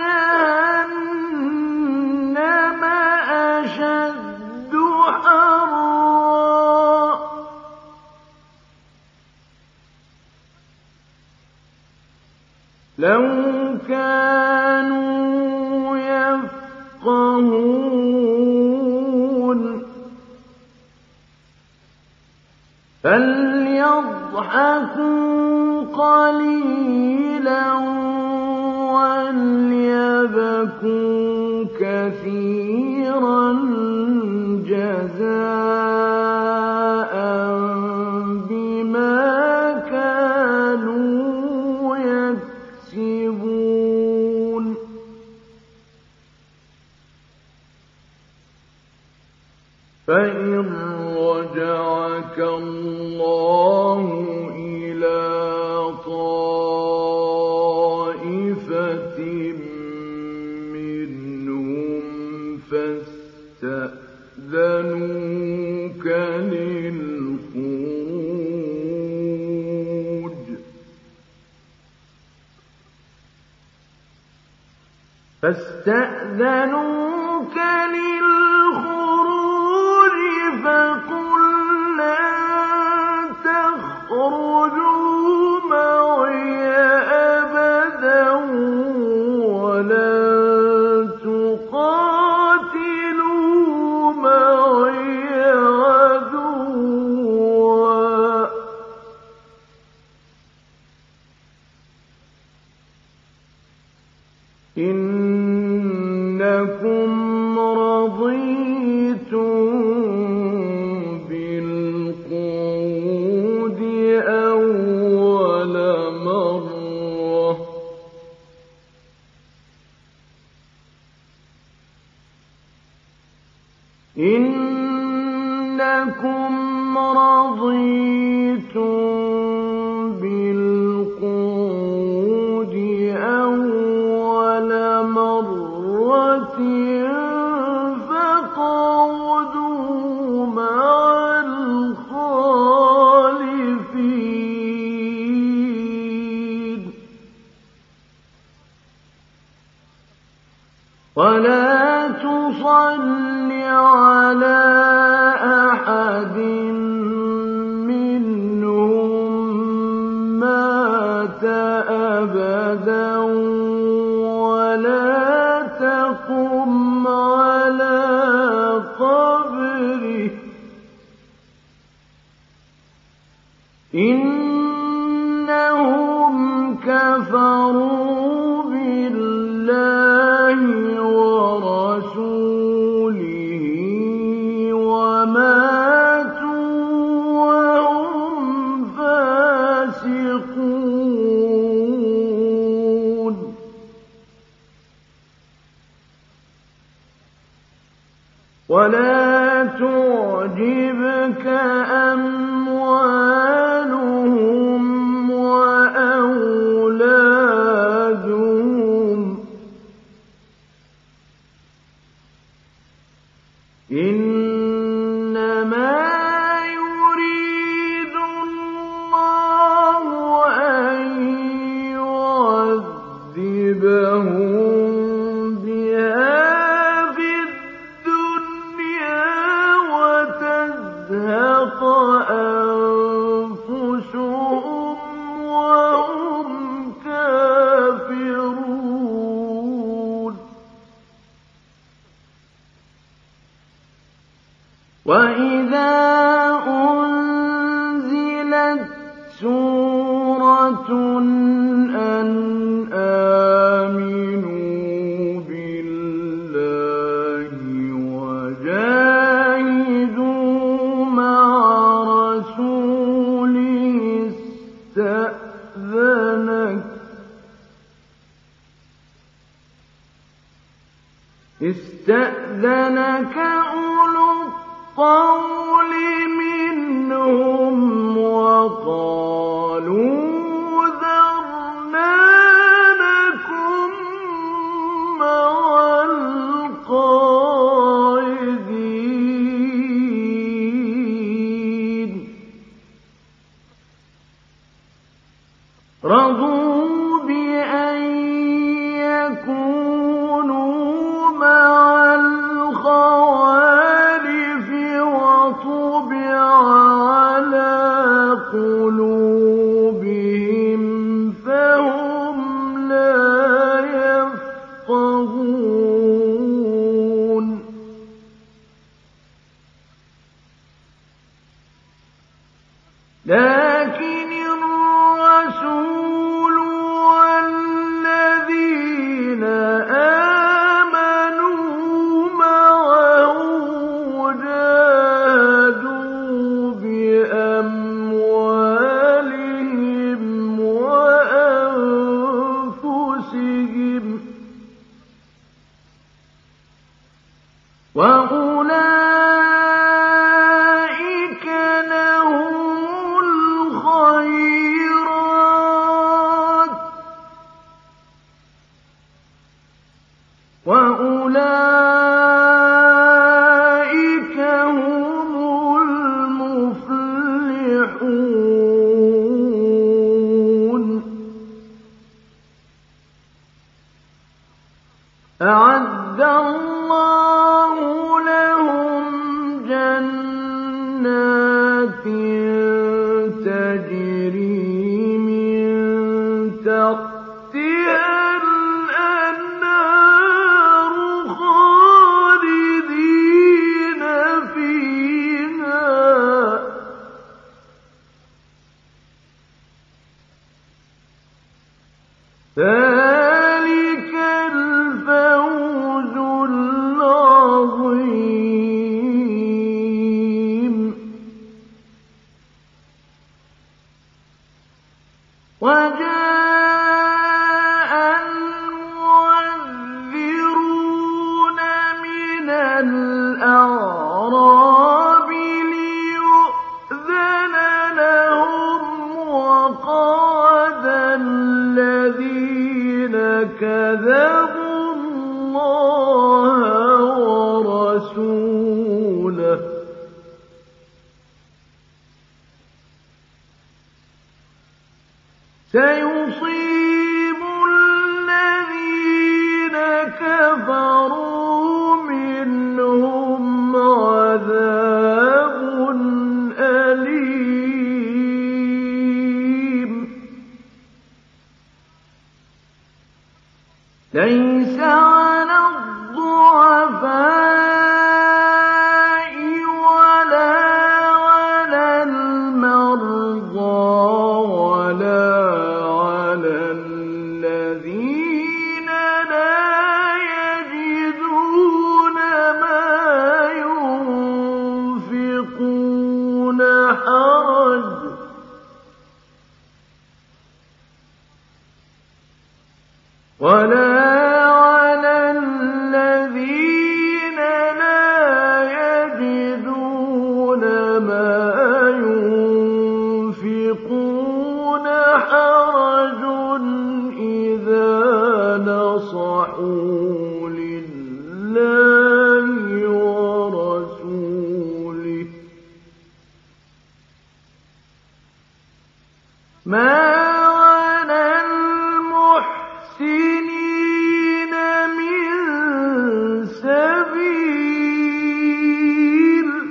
جهنم أشد حرا لو كانوا يفقهون فليضحكوا قليلا وليبكوا كثيرا جزاء بما كانوا يكسبون فإن رجعك الله إلى طائفة منهم فاستأذنوك للخروج فاستأذنوك للخروج فقل لن تخرجوا معي أبدا ولن تقاتلوا معي عدوا إنكم رضيتم بالقعود أول مرة إنكم رضيتم بالقعود أول مرة فاقعدوا مع الخالفين ولا تصل على أحد منهم مات أبدا ولا تقم على قبره إنهم كفروا بالله ورسوله وماتوا وهم فاسقون ولا تعجبك أموالهم وأولادهم إنما يريد الله أن يعذبهم بها في الدنيا وتزهق أنفسهم وهم كافرون وإذا أنزلت سورة أن آمنوا بالله وجاهدوا مع رسوله استأذنك أولو الطول منهم وقالوا ذرنا نكن مع القاعدين رضوا بأن يكونوا مع الخوالف وطبع على قلوبهم فهم لا يفقهون لكن الرسول والذين آمنوا معه جاهدوا بأموالهم وأنفسهم وأولئك لهم الخيرات وأولئك هم المفلحون أَعَدَّ اللَّهُ لَهُمْ جَنَّاتٍ تَجْرِي مِن تَحْتِهَا الْأَنْهَارُ خَالِدِينَ فِيهَا ۚ ذَلِكَ الْفَوْزُ الْعَظِيمُ. وَجَاءَ الْمُعَذِّرُونَ مِنَ الْأَعْرَابِ لِيُؤْذَنَ لَهُمْ وَقَعَدَ الَّذِينَ كَذَبُوا اللَّهَ وَرَسُولَهُ سَيُصِيبُ الَّذِينَ كَفَرُوا مِنْهُمْ عَذَابٌ أَلِيمٌ. لَيْسَ عَلَى الضُّعَفَاءِ وَلَا عَلَى الْمَرْضَىٰ وَلَا عَلَى الَّذِينَ لَا يَجِدُونَ مَا يُنفِقُونَ حَرَجٌ إِذَا نَصَحُوا لِلَّهِ وَرَسُولِهِ ۚ مَا عَلَى الْمُحْسِنِينَ مِن سَبِيلٍ ۚ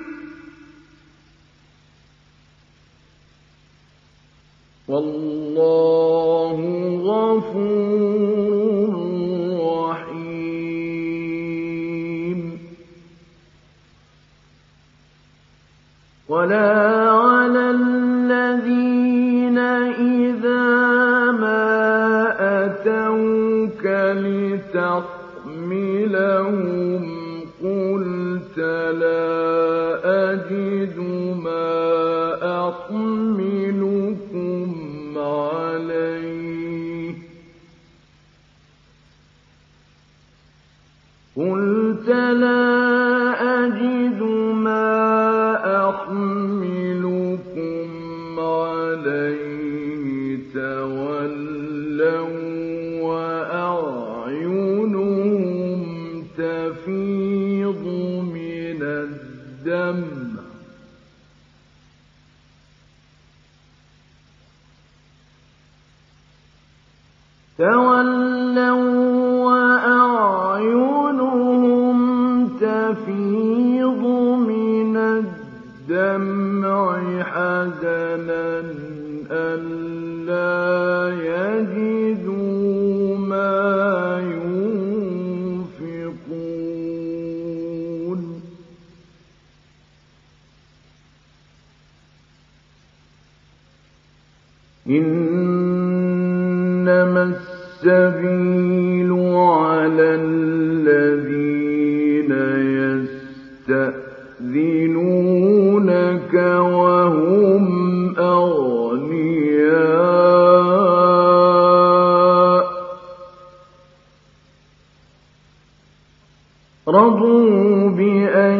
وَاللَّهُ غَفُورٌ رَّحِيمٌ. وَلَا عَلَى الَّذِينَ إِذَا مَا أَتَوْكَ لِتَحْمِلَهُمْ قُلْتَ لَا أَجِدُ مَا أَحْمِلُكُمْ عَلَيْهِ تَوَلَّوْا وَأَعْيُنُهُمْ تَفِيضُ مِنَ الدَّمْعِ حَزَنًا أَلَّا يَجِدُوا مَا يُنفِقُونَ إِنَّمَا السَّبِيلُ عَلَى الَّذِينَ يَسْتَأْذِنُونَكَ وَهُمْ أَغْنِيَاءُ رَضُوا بِأَن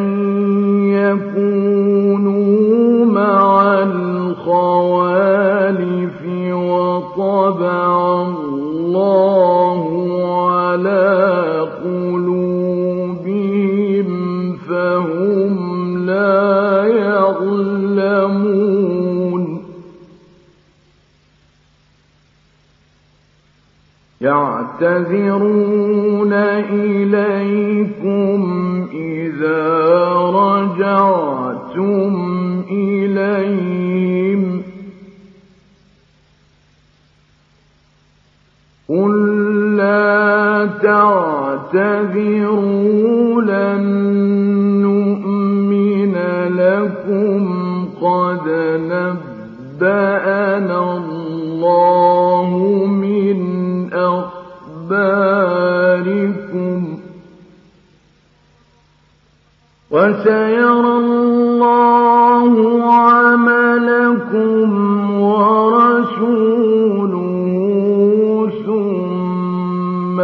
يَكُونُوا مَعَ الْخَوَالِفِ وَطَبَعَ اللَّهُ عَلَىٰ قُلُوبِهِمْ فَهُمْ لَا يَعْلَمُونَ. يعتذرون إليكم إذا رجعتم إليهم قل لا تعتذروا لن نؤمن لكم قد نبأنا الله من أخباركم وسيرى الله عملكم ورسوله ثم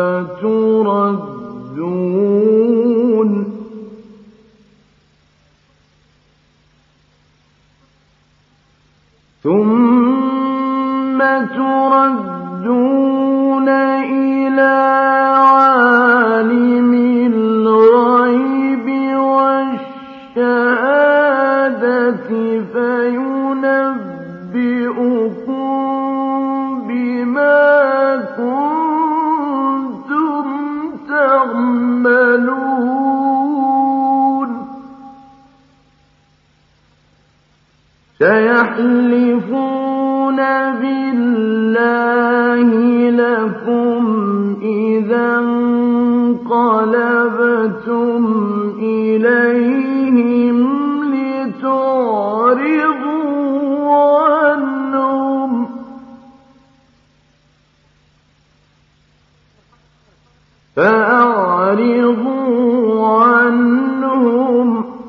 تردون إلى عالم الغيب والشهادة فينبئكم بما كنتم تعملون سيحلفون بالله لكم إذا انقلبتم إليهم لتعرضوا عنهم فأعرضوا عنهم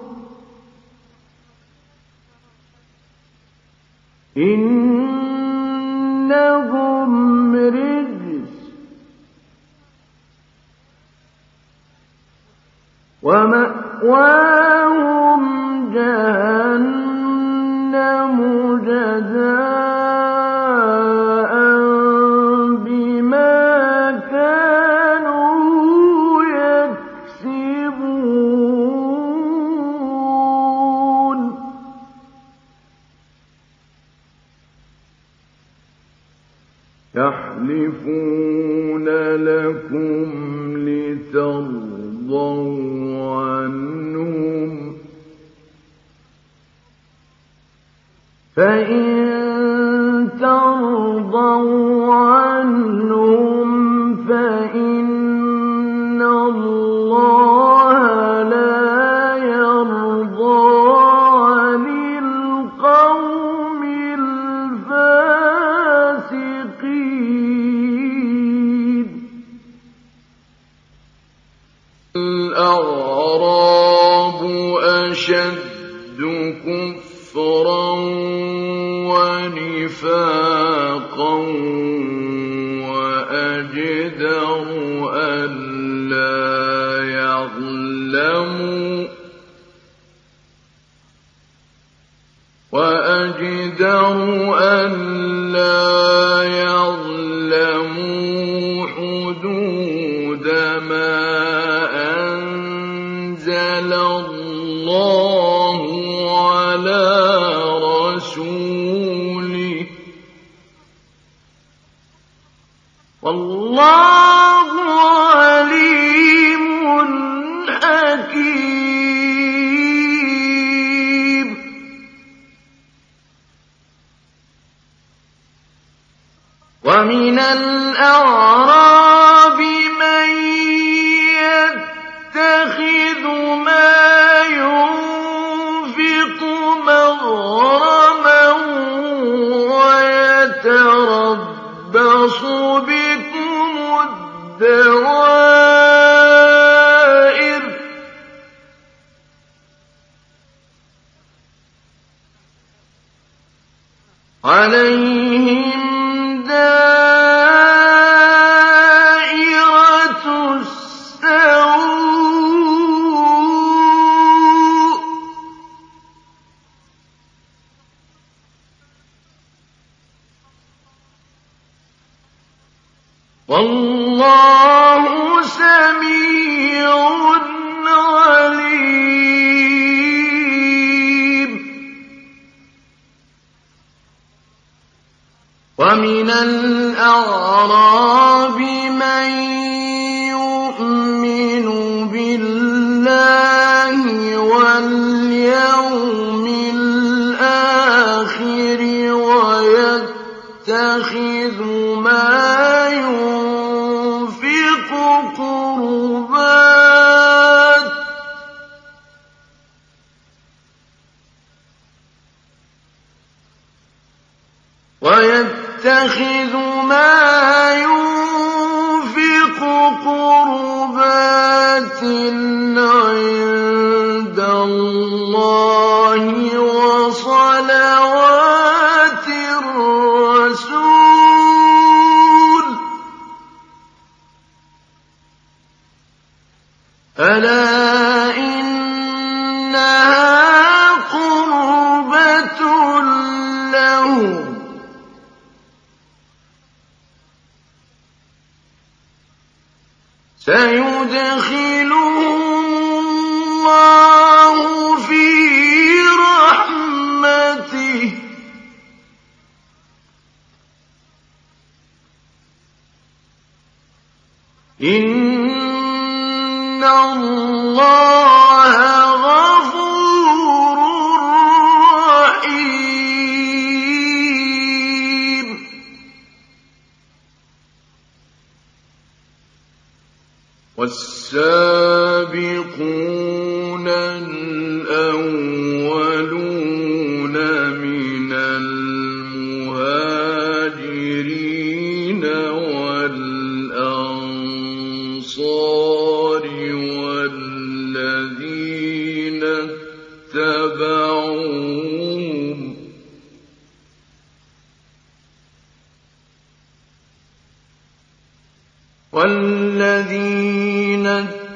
إنهم رجس ومأواهم جهنم جزاء بما كانوا يكسبون يحلفون لكم لترضوا عنهم فإن ترضوا عنهم فإن الله لا يرضى عن القوم الفاسقين الأعراب أشد كفرا ونفاقا وأجدر ألا يعلموا حدود ما أنزل الله على رسوله والله عليم حكيم ومن الأعراب من يتخذ ما ينفق مغرما ويتربص بكم الدوائر عليهم دائرة السوء والله سميع عليم وَمِنَ الْأَعْرَابِ مَن يُؤْمِنُ بِاللَّهِ وَالْيَوْمِ الْآخِرِ وَيَتَّخِذُ مَا يُنفِقُ قُرُبَاتٍ عِندَ اللَّهِ وَصَلَوَاتِ الرَّسُولِ ۚ أَلَا إِنَّهَا قُرْبَةٌ لَّهُمْ ۚ سَيُدْخِلُهُمُ اللَّهُ فِي رَحْمَتِهِ ۗ إِنَّ اللَّهَ غَفُورٌ رَّحِيمٌ. وَالسَّابِقُونَ الْأَوَّلُونَ مِنَ الْمُهَاجِرِينَ وَالْأَنصَارِ وَالَّذِينَ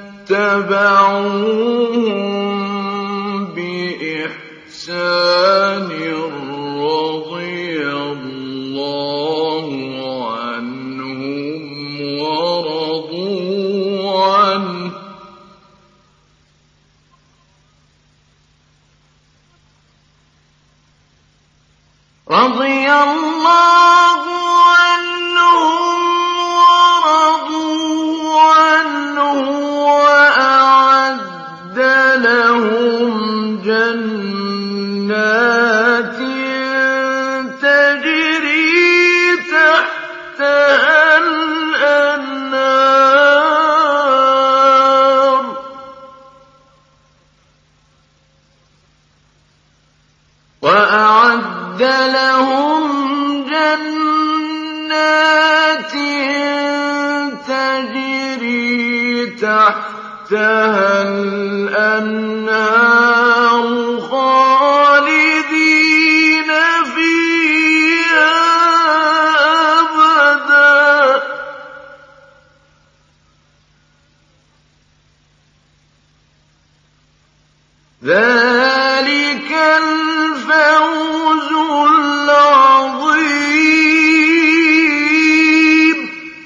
اتَّبَعُوهُم بِإِحْسَانٍ رَّضِيَ اللَّهُ عَنْهُمْ وَرَضُوا عَنْهُ ۚ رَضِيَ اللَّهُ عَنْهُمْ وَرَضُوا عَنْهُ وَأَعَدَّ لَهُمْ جَنَّاتٍ تَجْرِي تَحْتَهَا الْأَنْهَارُ ۖ وَأَعَدَّ لَهُمْ جَنَّاتٍ تَجْرِي تَحْتَهَا الْأَنْهَارُ خَالِدِينَ فِيهَا أَبَدًا ۚ ذَٰلِكَ الْفَوْزُ الْعَظِيمُ.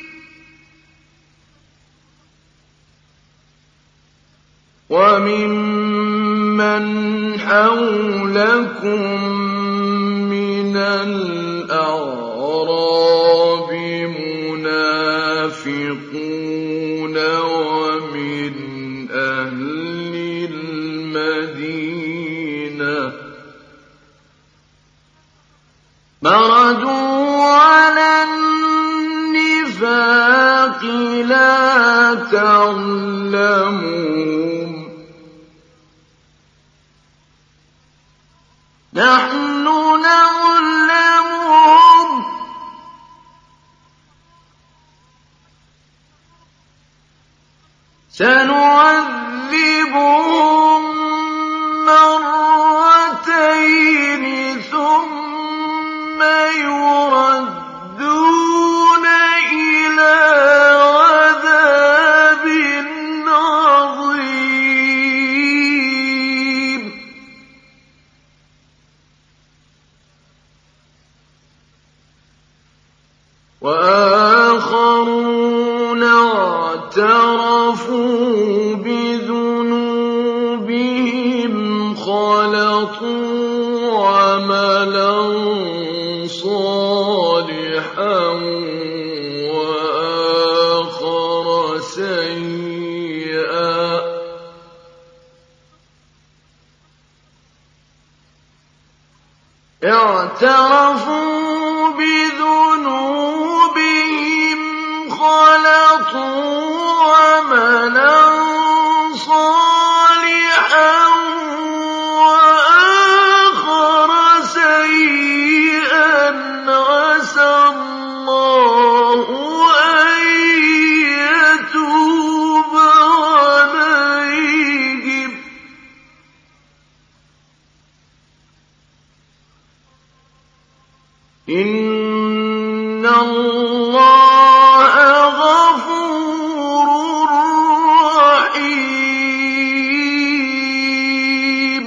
وَمِمَّنْ حَوْلَكُم مِّنَ الْأَعْرَابِ مُنَافِقُونَ وَمِنْ أَهْلِ الْمَدِينَةِ ۖ مَرَدُوا عَلَى النِّفَاقِ لَا تَعْلَمُهُمْ ۖ نَحْنُ نَعْلَمُهُمْ ۚ سَنُعَذِّبُهُم مَّرَّتَيْنِ ثُمَّ يُرَدُّونَ إِلَىٰ عَذَابٍ عَظِيمٍ. وَآخَرُونَ اعْتَرَفُوا بِذُنُوبِهِمْ خَلَطُوا عَمَلًا صَالِحًا وَاعْتَرَفُوا بِذُنُوبِهِمْ خَلَطُوا عَمَلًا صَالِحًا وَآخَرَ سَيِّئًا عَسَى اللَّهُ أَن يَتُوبَ عَلَيْهِمْ ۗ إِنَّ اللَّهَ غَفُورٌ رَّحِيمٌ.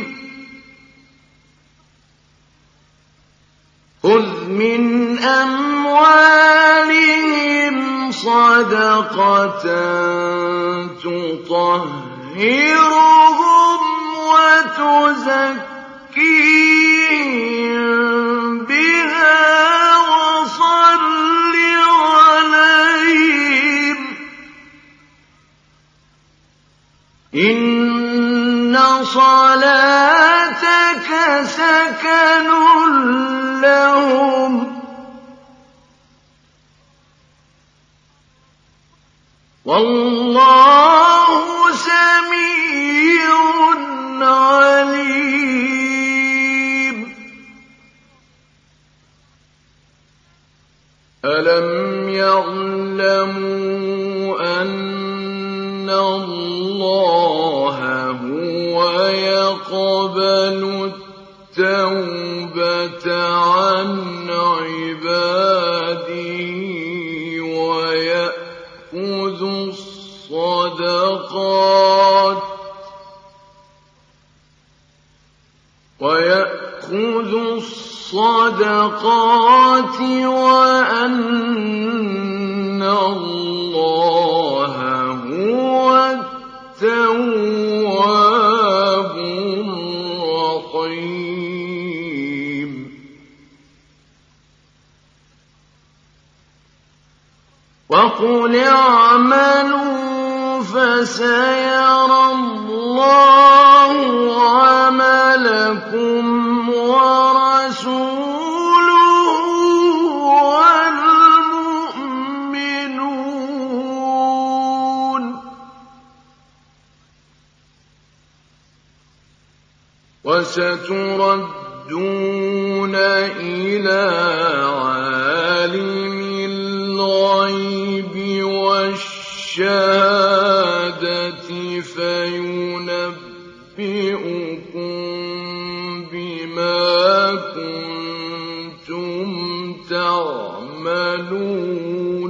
خُذْ مِنْ أَمْوَالِهِمْ صَدَقَةً تُطَهِّرُهُمْ وَتُزَكِّيهِم بِهَا وَصَلِّ عَلَيْهِمْ ۖ إِنَّ صَلَاتَكَ سَكَنٌ لَّهُمْ ۗ وَاللَّهُ سَمِيعٌ عَلِيمٌ. أَلَمْ يَعْلَمُوا أَنَّ اللَّهَ هُوَ يَقْبَلُ التَّوْبَةَ عَنْ عِبَادِهِ وَيَأْخُذُ الصَّدَقَاتِ وَأَنَّ اللَّهَ هُوَ التَّوَّابُ الرَّحِيمُ. وَقُلِ اعْمَلُوا فَسَيَرَى اللَّهُ عَمَلَكُمْ وَرَسُولُهُ وَالْمُؤْمِنُونَ ۖ وَسَتُرَدُّونَ إِلَىٰ عَالِمِ الْغَيْبِ وَالشَّهَادَةِ فَيُنَبِّئُكُم بِمَا كُنتُمْ تَعْمَلُونَ.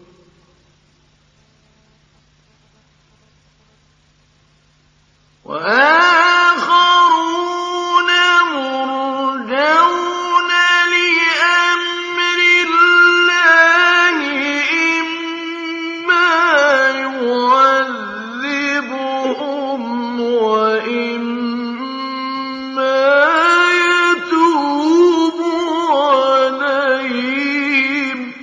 وَآخَرُونَ مُرْجَوْنَ لِأَمْرِ اللَّهِ إِمَّا يُعَذِّبُهُمْ وَإِمَّا يَتُوبُ عَلَيْهِمْ ۗ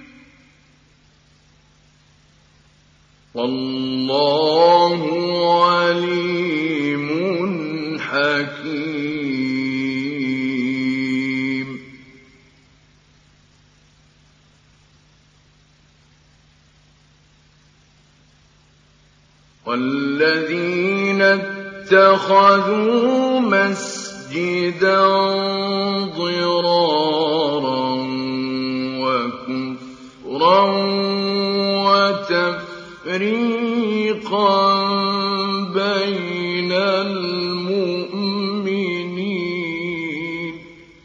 وَاللَّهُ عَلِيمٌ حَكِيمٌ. وَالَّذِينَ اتَّخَذُوا مَسْجِدًا ضِرَارًا وَكُفْرًا وَتَفْرِيقًا بَيْنَ الْمُؤْمِنِينَ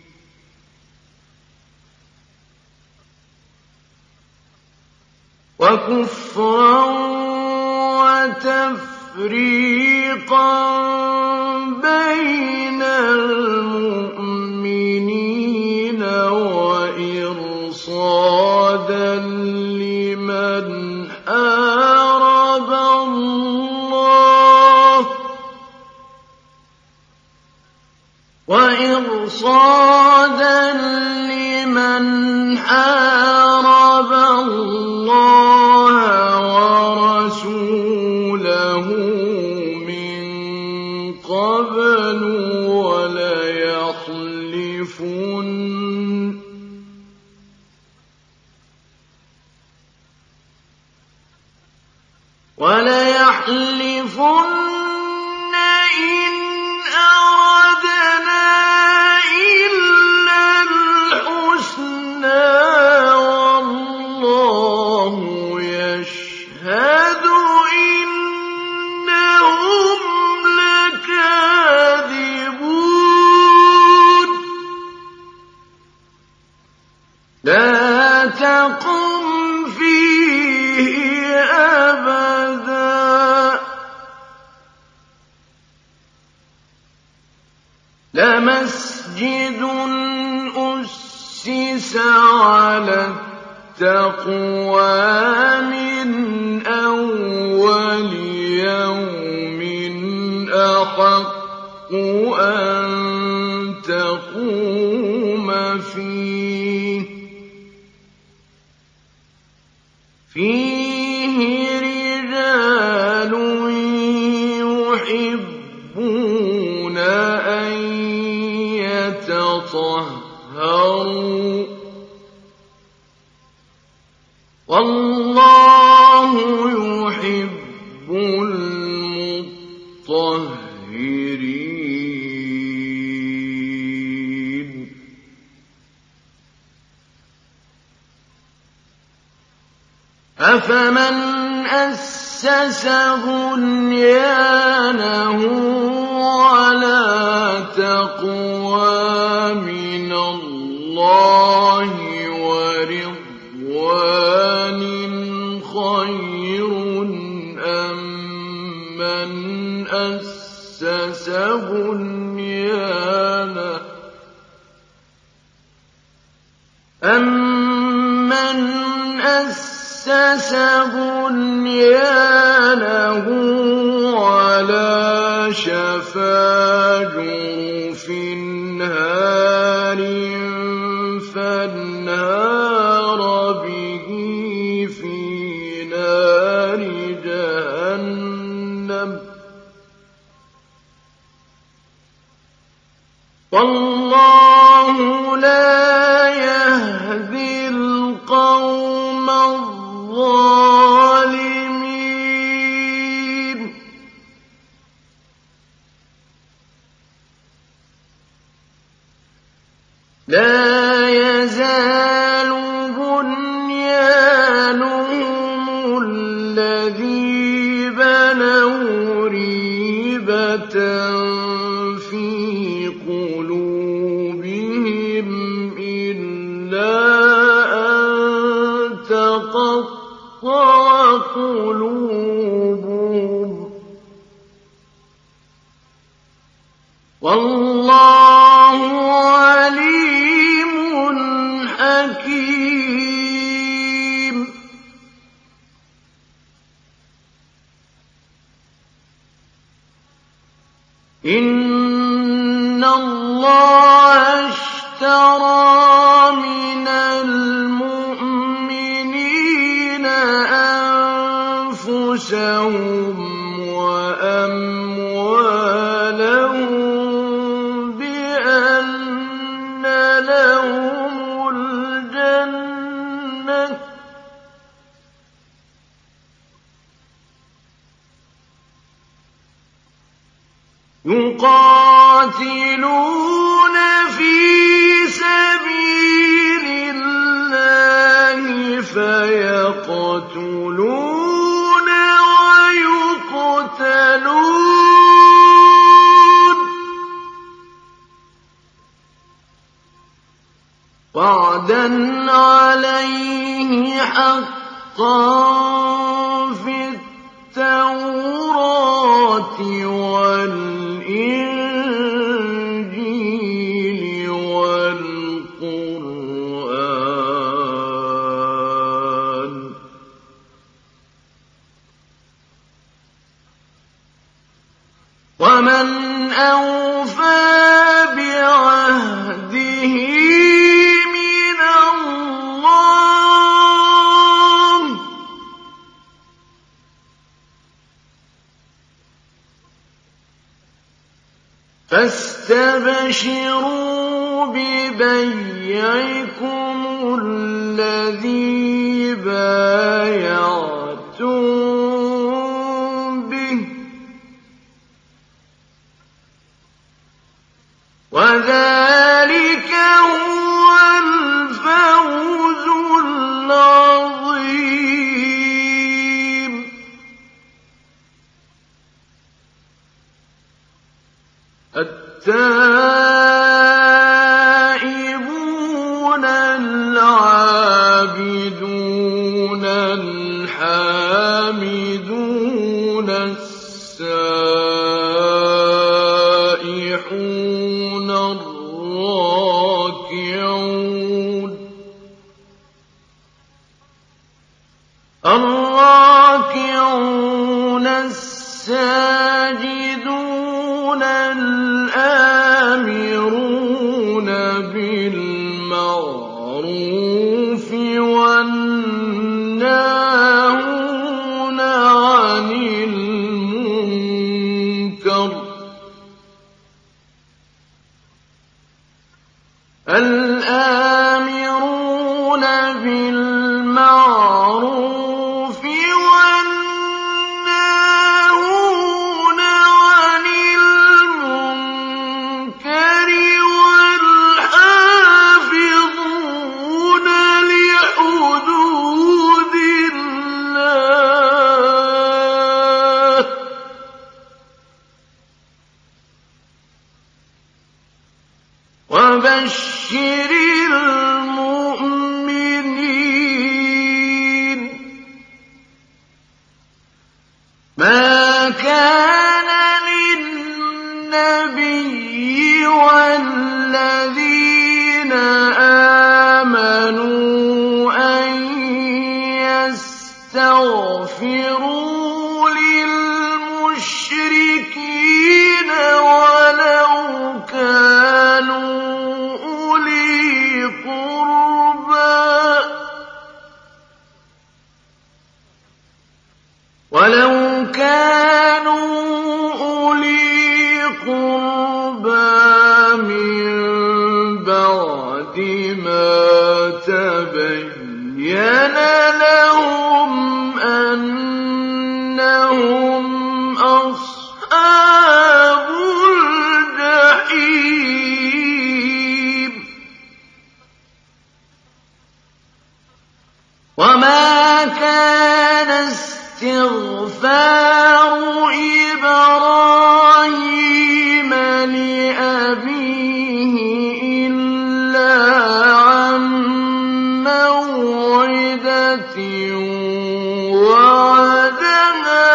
وَإِرْصَادًا لِّمَنْ حَارَبَ اللَّهَ وَرَسُولَهُ مِن قَبْلُ وَلَيَحْلِفُنَّ وَلَيَحْلِفُنَّ إِنْ أَرَدْنَا إِلَّا الْحُسْنَىٰ وَاللَّهُ يَشْهَدُ إِنَّهُمْ لَكَاذِبُونَ لَا تَقُمْ فِيهِ أَبَدًا لَمَسْجِدٌ أُسِّسَ عَلَى التَّقْوَىٰ مِنْ أَوَّلِ يَوْمٍ أَحَقُّ أَن تَقُومَ فِيهِ رِجَالٌ يُحِبُّونَ أَن يَتَطَهَّرُوا ۚ وَاللَّهُ يُحِبُّ الْمُطَهِّرِينَ أَفَمَنْ أَسَّسَ بُنْيَانَهُ عَلَىٰ تَقْوَىٰ مِنَ اللَّهِ وَرِضْوَانٍ خَيْرٌ أَم مَّنْ أَسَّسَ بُنْيَانَهُ عَلَىٰ شَفَا جُرُفٍ هَارٍ فَانْهَارَ بِهِ فِي نَارِ جَهَنَّمَ ۗ وَاللَّهُ لَا يَهْدِي الْقَوْمَ الظَّالِمِينَ لَا يَزَالُ بُنْيَانُهُمُ الَّذِي بَنَوْا رِيبَةً فِي قُلُوبِهِمْ إِلَّا أَن تَقَطَّعَ قُلُوبُهُمْ ۗ وَاللَّهُ عَلِيمٌ حَكِيمٌ إِنَّ اللَّهَ اشْتَرَىٰ مِنَ الْمُؤْمِنِينَ أَنفُسَهُمْ وَأَمْوَالَهُم بِأَنَّ لَهُمُ الْجَنَّةَ ۚ يُقَاتِلُونَ فِي سَبِيلِ اللَّهِ فَيَقْتُلُونَ وَيُقْتَلُونَ ۖ وَعْدًا عَلَيْهِ حَقًّا فِي التَّوْرَاةِ وَالْإِنجِيلِ وَالْقُرْآنِ ۚ وَمَنْ أَوْفَىٰ بِعَهْدِهِ مِنَ اللَّهِ ۚ فَاسْتَبْشِرُوا بِبَيْعِكُمُ الَّذِي بَايَعْتُم وذلك هو الفوز العظيم. التائبون العابدون الحامدون السائحون الراكعون الساجدون الآمرون بالمعروف والناهون عن المنكر الآمرون بالمعروف والناهون عن المنكر والحافظون لحدود الله وبشر المؤمنين. ما كان للنبي والذين آمنوا أن يستغفروا للمشركين ولو كانوا أولي قربى من بعد ما تبين لهم أنهم أصحاب الجحيم. وما كان استغفار إبراهيم لأبيه إلا عن موعدة وعدها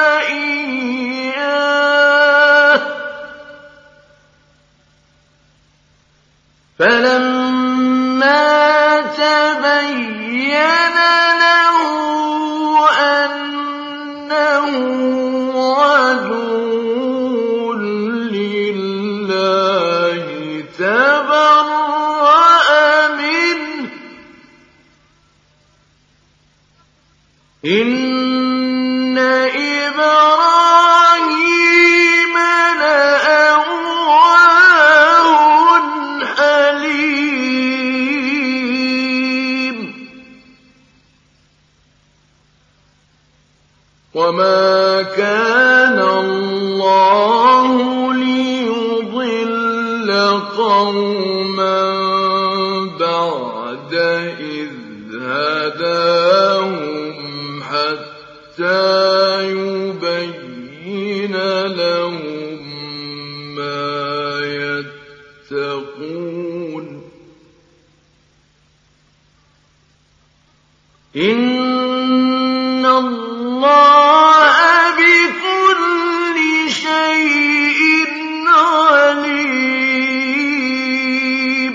إياه فلما تبين له أنه عدو لله تبرأ منه إن إبراهيم لأواه حليم. وما كان الله ليضل قوما بعد إذ هداهم حتى يبين لهم ما يتقون إن الله بكل شيء عليم.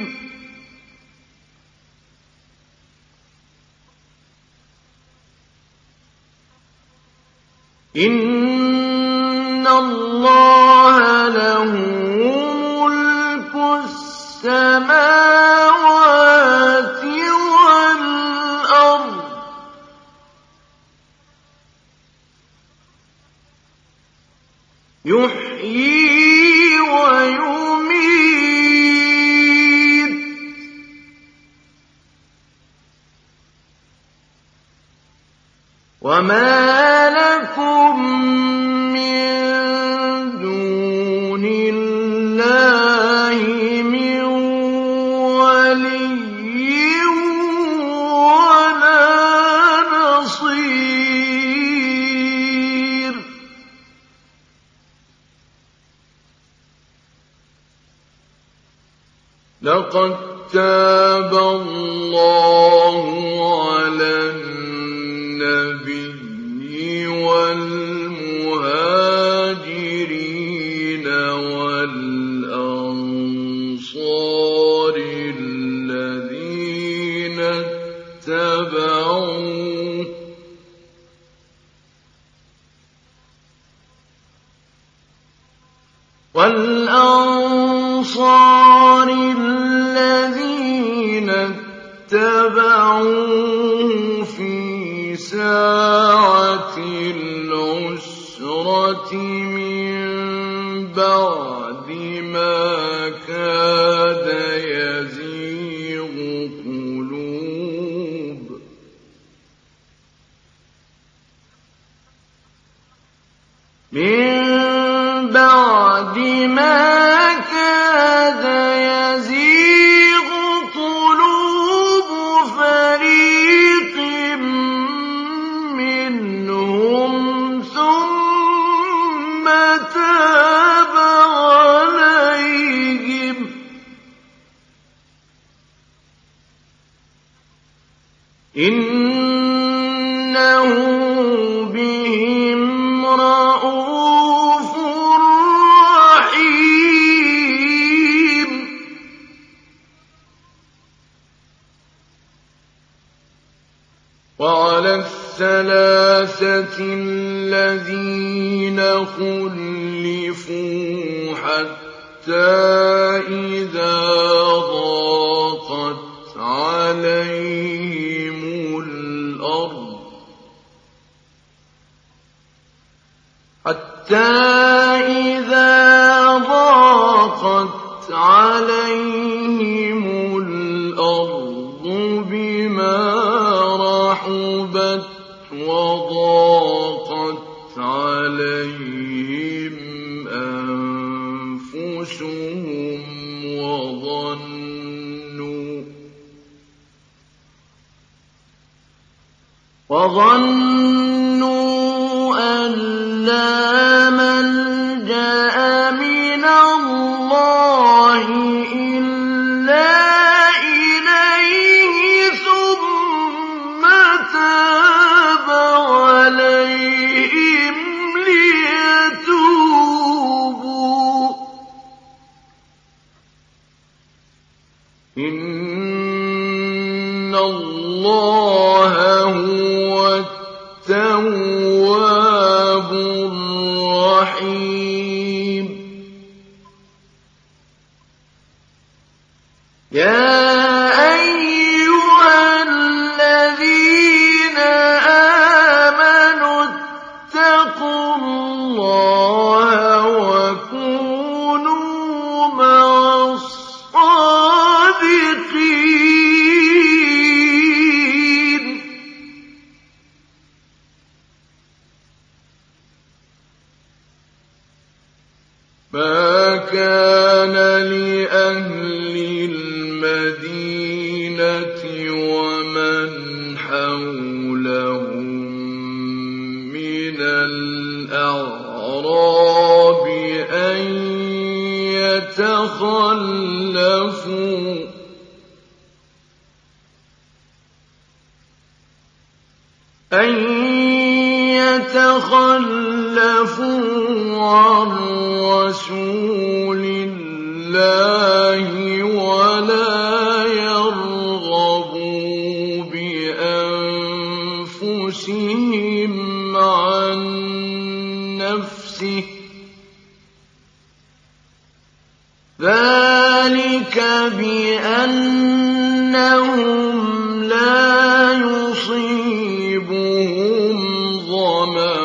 إن الله له ملك السماوات والأرض يحيي ويميت وما لكم من دون الله لقد تاب الله على النبي والمهاجرين والأنصار الذين اتبعوه في ساعة العسرة من بعد ما كاد يزيغ قلوب فريق منهم ثم تاب عليهم إنه بهم رءوف رحيم. وعلى الثلاثة الذين خلفوا حتى إذا ضاقت عليهم الأرض بما رحبت وضاقت عليهم أنفسهم وظنوا أن لا ملجأ من الله إلا إليه ثم تاب عليهم ليتوبوا إن الله هو التواب الرحيم. يا أيها الذين آمنوا اتقوا الله وكونوا مع الصادقين. ما كان لأهل المدينة ومن حولهم من الأعراب أن يتخلفوا عن رسول الله ولا يرغبوا بأنفسهم عن نفسه ذلك بأنهم لا يصيبهم ظمأ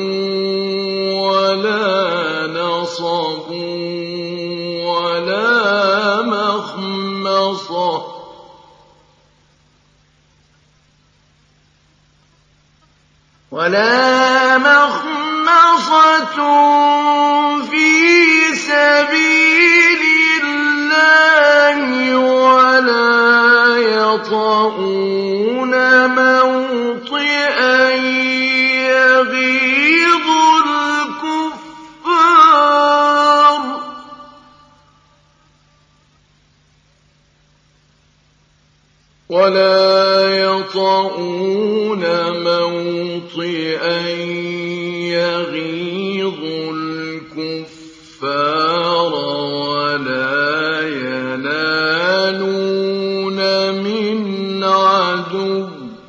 ولا نصب ولا مخمصة في سبيل الله ولا يطؤون موطئا يغيظ الكفار ولا يطؤون موطئا يغيظ الكفار ولا ينالون من عدو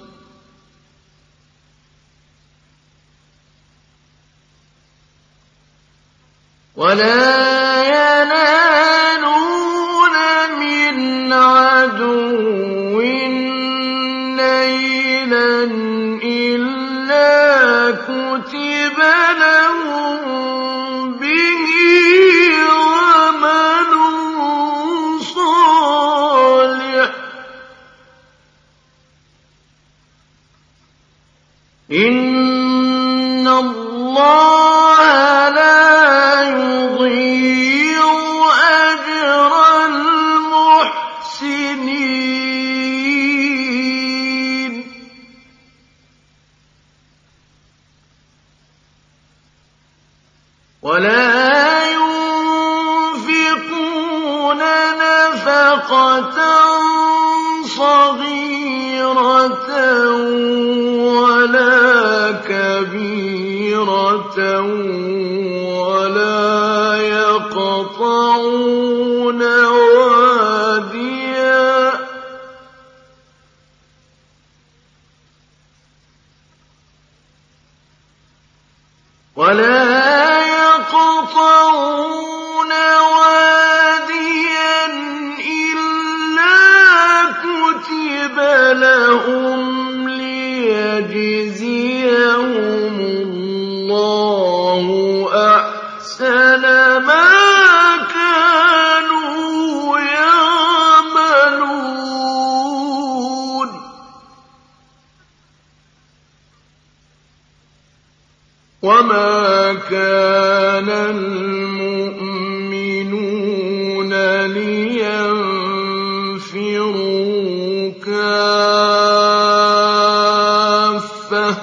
نيلا إلا كتب لهم به عمل صالح إن الله لا يضيع أجر المحسنين ولا ينفقون نفقة صغيرة ولا كبيرة ولا يقطعون واديا إلا كتب لهم ليجزيهم الله أحسن ما كانوا يعملون وما كان المؤمنون لينفروا كافة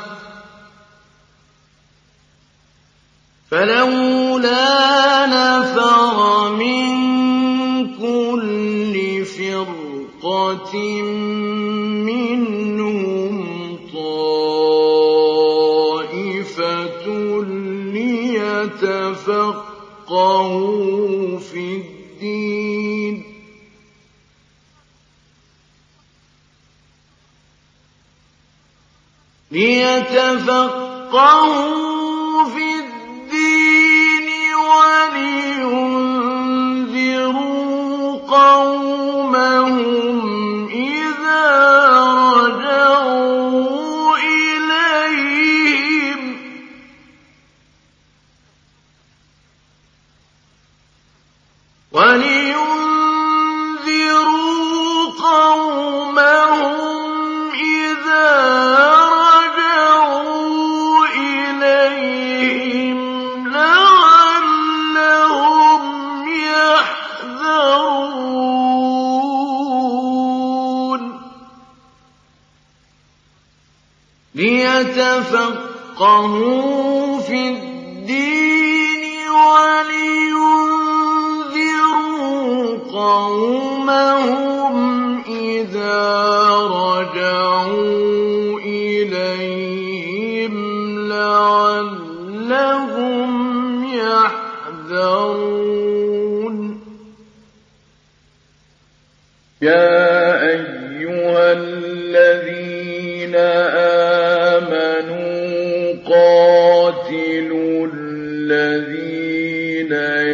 فلولا نفر من كل فرقة منهم طائفة ليتفقهوا في الدين ولينذروا قومهم إذا رجعوا إليهم لعلهم يحذرون ليتفقهوا في الدين ولينذروا قومهم إذا رجعوا إليهم لعلهم يحذرون يا أيها الذين آمنوا قاتلوا الذين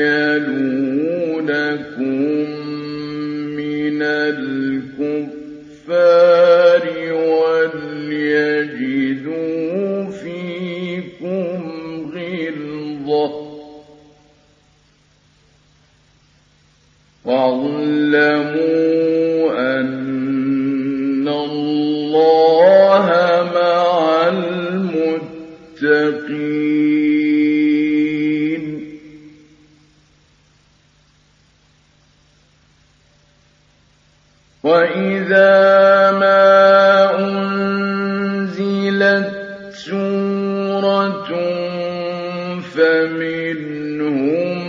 يلونكم من الكفار وليجدوا فيكم غلظة واعلموا أن الله مع المتقين وإذا ما أنزلت سورة فمنهم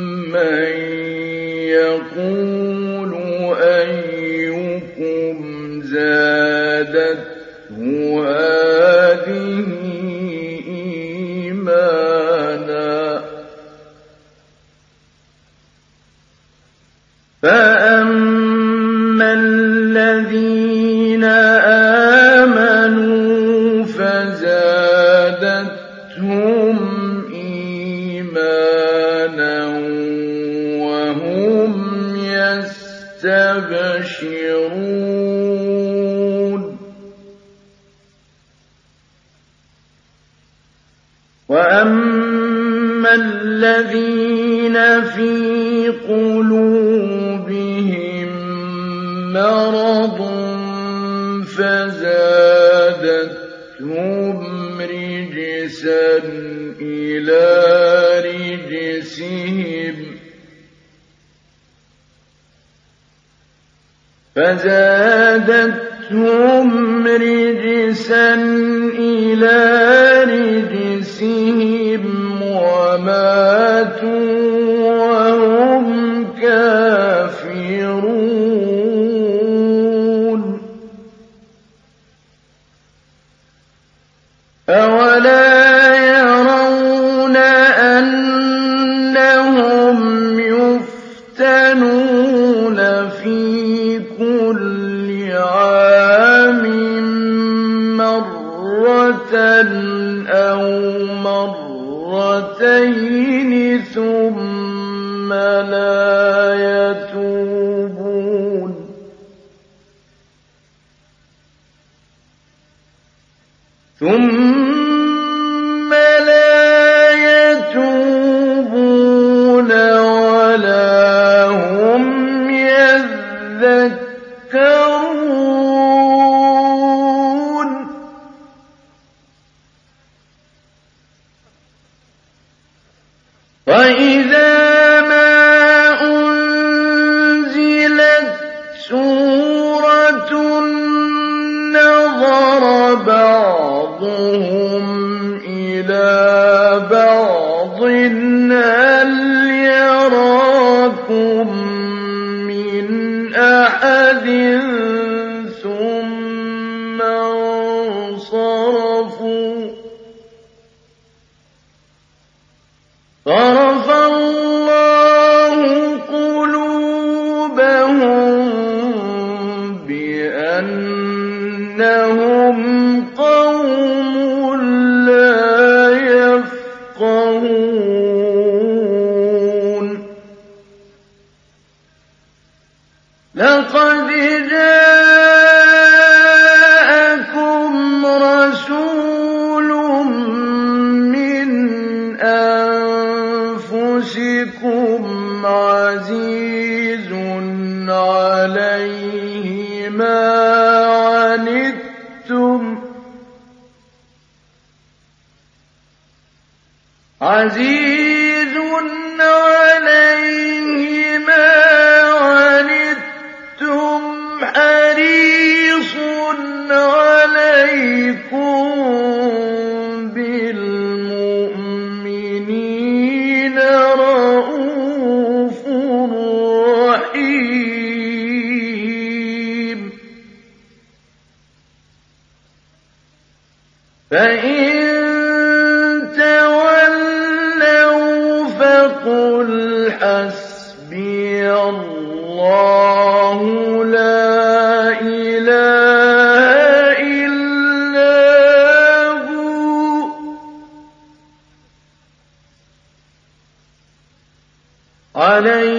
من يقول أيكم زادته هذه إيمانا فأما الذين آمنوا فزادتهم إيمانا وهم يستبشرون وأما الذين في قلوبهم مرض فزادتهم رجسا إلى رجسهم وماتوا وهم كافرون أولا يرون أنهم يفتنون في كل عام مرة أو مرتين ثم لا يتوبون ولا هم يذكرون وإذا ما أنزلت سورة نظر بعضهم إلى بعض هل يراكم من أحد ثم انصرفوا صرف الله قلوبهم بأنهم قوم لا يفقهون لقد جاءكم رسول من أنفسكم عزيز عليه ما عنتم حريص عليكم بالمؤمنين رءوف رحيم فإن تولوا فقل حسبي الله لا إله إلا هو عليه